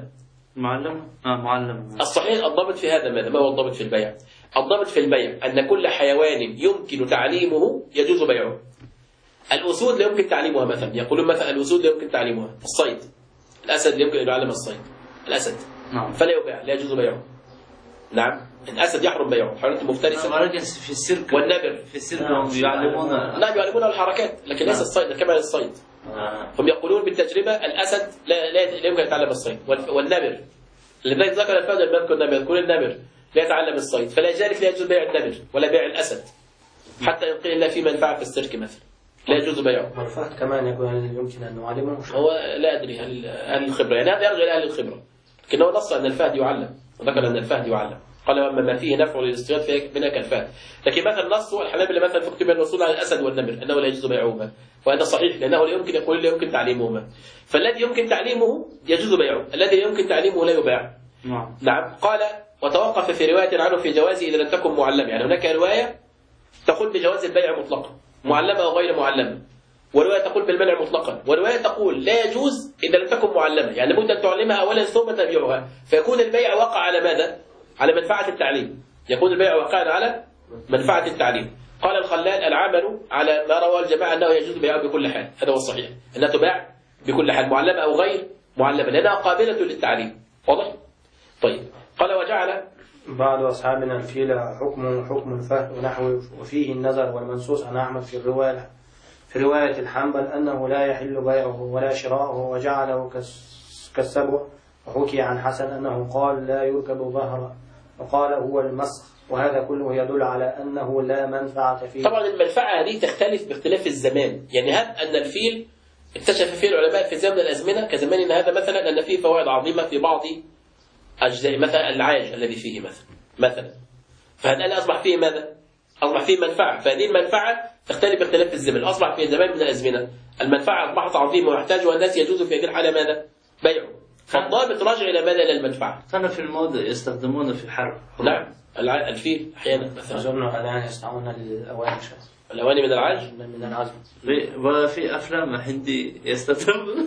معلمة. الصحيح الضابط في هذا ماذا؟ ما هو الضابط في البيع؟ الضابط في البيع أن كل حيوان يمكن تعليمه يجوز بيعه. الأسود لا يمكن تعليمها مثلا، يقولون مثلا الأسود لا يمكن تعليمها. الصيد، الأسد لا يمكن أن يعلم الصيد، الأسد فلا يباع، لا يجوز بيعه. نعم، الأسد يحرم بيعه، حيوانات مفترسة. في السيرك والنمر في السيرك يعلمون. لا يعلمون الحركات، لكن ليس الصيد كما الصيد. هم يقولون بالتجربة الأسد لا يمكن أن يتعلم الصيد، والنمر لذلك ذكر الفهد الملك النمر، يقول النمر لا يتعلم الصيد، فلا ذلك لا يجوز بيع النمر ولا بيع الأسد حتى يقيل الله في منفعة في السيرك مثلا، لا يجوز بيعه. والفهد كمان يمكن أن نعلمه. هو لا أدري هل أهل الخبرة، يعني هذا يرجع إلى أهل الخبرة، لكنه نص أن الفهد يعلم، وذكر أن الفهد يعلم، قال وأما ما فيه نفع للاصطياد منها كالفهد. لكن مثلا نص الحنابلة مثلا في كتب الوصول على الأسد والنمر أنه لا يجوز بيعهما، وهذا صحيح لأنه لا يمكن يقول لا يمكن تعليمهما. فالذي يمكن تعليمه يجوز بيعه، الذي يمكن تعليمه لا يباع. نعم. قال وتوقف في رواية عنه في جوازه إذا لم تكن معلمة، يعني هناك رواية تقول بجواز البيع مطلقا معلمة أو غير معلمة، ورواية تقول بالمنع مطلقا، ورواية تقول لا يجوز إذا لم تكن معلمة، يعني لابد أن تعلمها أولا ثم تبيعها، فيكون البيع وقع على ماذا؟ على منفعة التعليم، يكون البيع وقع على منفعة التعليم. قال الخلال العمل على ما رواه الجماعة أنه يجوز بيعه بكل حال، هذا هو الصحيح، أنها تباع بكل حال معلمة أو غير معلمة لأنها قابلة للتعليم. واضح؟ طيب. قال وجعل بعض أصحابنا الفيل حكم الفهد ونحوه، وفيه النظر والمنصوص عن أحمد في رواية الحنبل أنه لا يحل بيعه ولا شراؤه، وجعله كالسبع. وحكي عن حسن أنه قال لا يركب ظهره، وقال هو المسخ، وهذا كله يدل على أنه لا منفعة فيه. طبعا المنفعة هذه تختلف باختلاف الزمان، يعني هذا أن الفيل اكتشف فيه العلماء في زمن الأزمنة كزماننا هذا مثلا أن فيه فوائد عظيمة في بعض أجزاء، مثلا العاج الذي فيه مثلا فهذا الآن أصبح فيه ماذا؟ أصبح فيه منفعة، فهذه المنفعة تختلف باختلاف الزمن. أصبح في زمان من الأزمنة المنفعة أصبحت عظيمة ويحتاجها الناس، يجوز في هذه الحالة ماذا؟ بيعه. فالضابط راجع إلى ماذا؟ إلى المنفعة. كان في الموضة يستخدمونه في حرب. نعم، الفيل أحيانا مثلا. أظن الآن يستعملون الأواني من العاج من العزم. وفي أفلام هندي يستخدمون.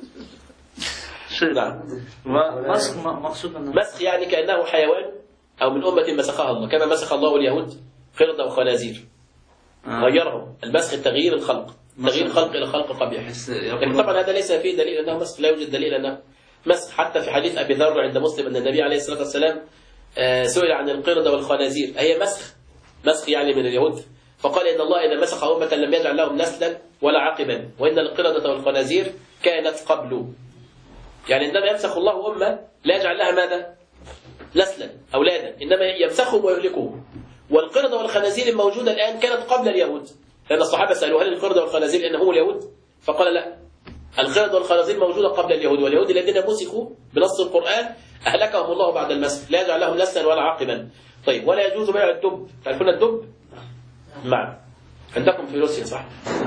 نعم. مسخ مقصود مسخ يعني كأنه حيوان أو من أمة مسخها الله، كما مسخ الله اليهود قردة وخنازير. غيرهم. المسخ تغيير الخلق، تغيير الخلق إلى خلق قبيح. لكن طبعا هذا ليس فيه دليل أنه مسخ، لا يوجد دليل أنه مسخ. حتى في حديث أبي ذر عند مسلم أن النبي عليه الصلاة والسلام سئل عن القردة والخنازير، هي مسخ يعني من اليهود؟ فقال إن الله إذا مسخ أمة لم يجعل لهم نسلا ولا عقبا، وإن القردة والخنازير كانت قبل. يعني عندما يمسخ الله أمة لا يجعل لها ماذا؟ نسلا أولادا، إنما يمسخهم ويهلكهم. والقردة والخنازير الموجودة الآن كانت قبل اليهود، لأن الصحابة سألوا هل القردة والخنازير إنهم اليهود؟ فقال لا، القردة والخنازير موجودة قبل اليهود، واليهود الذين مسخوا بنص القرآن أهلكهم الله بعد المسخ، لا يجعل لهم نسلا ولا عقبا. طيب، ولا يجوز بيع الدب. تعرفون الدب؟ نعم، عندكم في روسيا صح؟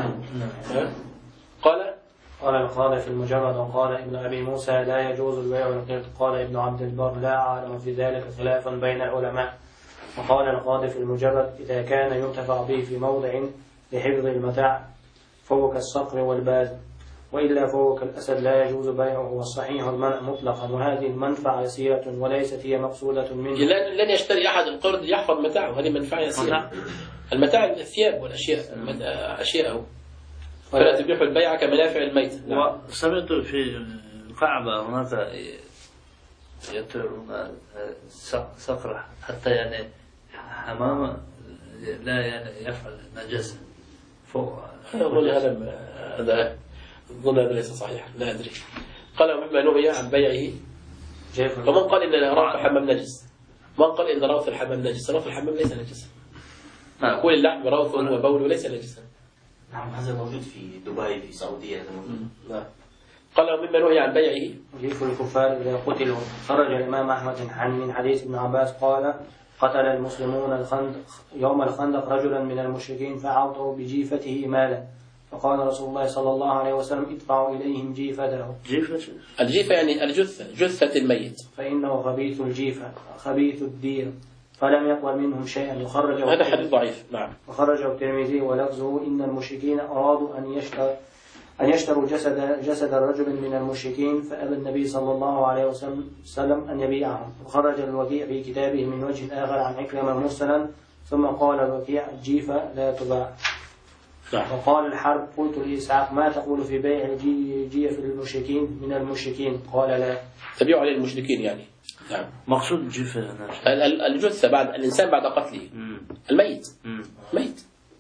قال القاضي في المجرد وقال ابن أبي موسى لا يجوز البيع والقرد. قال ابن عبد البر لا أعلم في ذلك خلافا بين العلماء. وقال القاضي في المجرد إذا كان ينتفع به في موضع لحفظ المتاع فوق الصقر والباز، وإلا فوق الأسد لا يجوز بيعه، والصحيح المنع مطلقا، وهذه المنفعة يسيرة وليست هي مقصودة منه. لن يشتري أحد القرد يحفظ متاعه، هذه منفعة يسيرة. المتاع الثياب والأشياء أشياءه، فلا تبيح البيع كمنافع الميت. وسمعت في الكعبة هناك يترون صقر حتى يعني حمامة لا يعني يفعل نجاسة فوق. أظن هذا ليس صحيح، لا أدري. قال مما نهي عن بيعه. فمن قال إن روث الحمام نجس؟ من قال إن روث الحمام نجس؟ روث الحمام ليس نجسا. كل اللحم روث وبول ليس نجسا. نعم، هذا موجود في دبي في السعودية، هذا موجود. نعم. قال مما نهي عن بيعه. جيف الكفار إذا قتلوا. خرج الإمام أحمد من حديث ابن عباس قال قتل المسلمون يوم الخندق رجلا من المشركين فأعطوا بجيفته مالا، فقال رسول الله صلى الله عليه وسلم ادفعوا إليهم جيفته. الجيفة يعني الجثة، جثة الميت، فإنه خبيث الجيفة خبيث الدير، فلم يقبل منهم شيئا. هذا حديث ضعيف. نعم. وخرجه الترمذي ولفظه إن المشركين أرادوا أن يشتروا جسد رجل من المشركين فأبى النبي صلى الله عليه وسلم أن يبيعهم. وخرج الوكيع في كتابه من وجه آخر عن عكرمة مرسلا ثم قال الوكيع الجيفة لا تباع. وقال الحرب قلت لإسحاق ما تقول في بيع الجيف المشركين من المشركين؟ قال لا تبيعوا للمشركين يعني. نعم. مقصود الجثة الجثة بعد الإنسان بعد قتله. الميت ميت.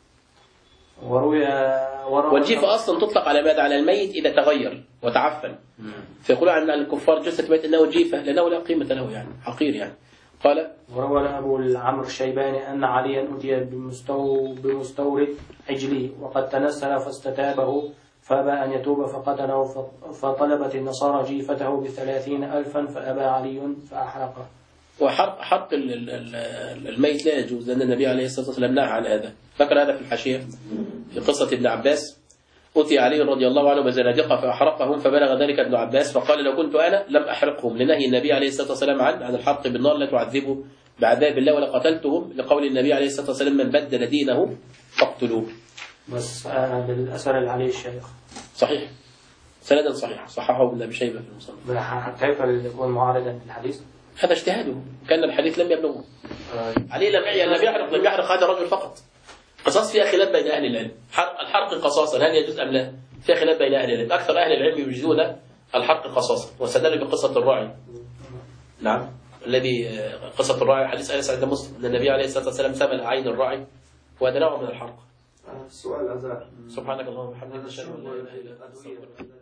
والجيفة أصلا تطلق على ماذا؟ على الميت إذا تغير وتعفن، فيقولون عن الكفار جثة ميت إنه جيفة لأنه لا قيمة له، يعني حقير يعني. قال وروى أبو العمرو الشيباني أن عليا أتي بمستورد عجلي وقد تنسل فاستتابه فأبى أن يتوب فقتله، فطلبت النصارى جيفته ب30,000 فأبى علي فأحرقه. وحرق الميت لا يجوز، لأن النبي عليه الصلاة والسلام نهى عن هذا. ذكر هذا في الحاشية في قصة ابن عباس. أتي علي رضي الله عنه بزنادقة فأحرقهم، فبلغ ذلك ابن عباس فقال لو كنت أنا لم أحرقهم، لنهي النبي عليه الصلاة والسلام عن الحرق بالنار لا تعذبوا بعذاب الله، ولا قتلتهم، لقول النبي عليه الصلاة والسلام من بدل دينه فاقتلوه. بس بالأثر اللي عليه الشيخ صحيح، سندا صحيح، صححه ابن أبي شيبة في المصنف. كيف يكون معارضا للحديث؟ هذا اجتهاده، كان الحديث لم يبلغه. عليه لم يحرق هذا الرجل فقط. قصاص فيها خلاف بين أهل العلم. الحرق قصاصا هل يجوز أم لا؟ فيها خلاف بين أهل العلم. أكثر أهل العلم يجيزون الحرق قصاصا، واستدلوا بقصة الراعي. نعم، الذي قصة الراعي حديث أنس عند مسلم أن النبي عليه الصلاة والسلام سمل عين الراعي، وهذا نوع من الحرق. السؤال أزال. سبحانك اللهم وبحمدك أشهد أن لا إله إلا أنت أستغفرك.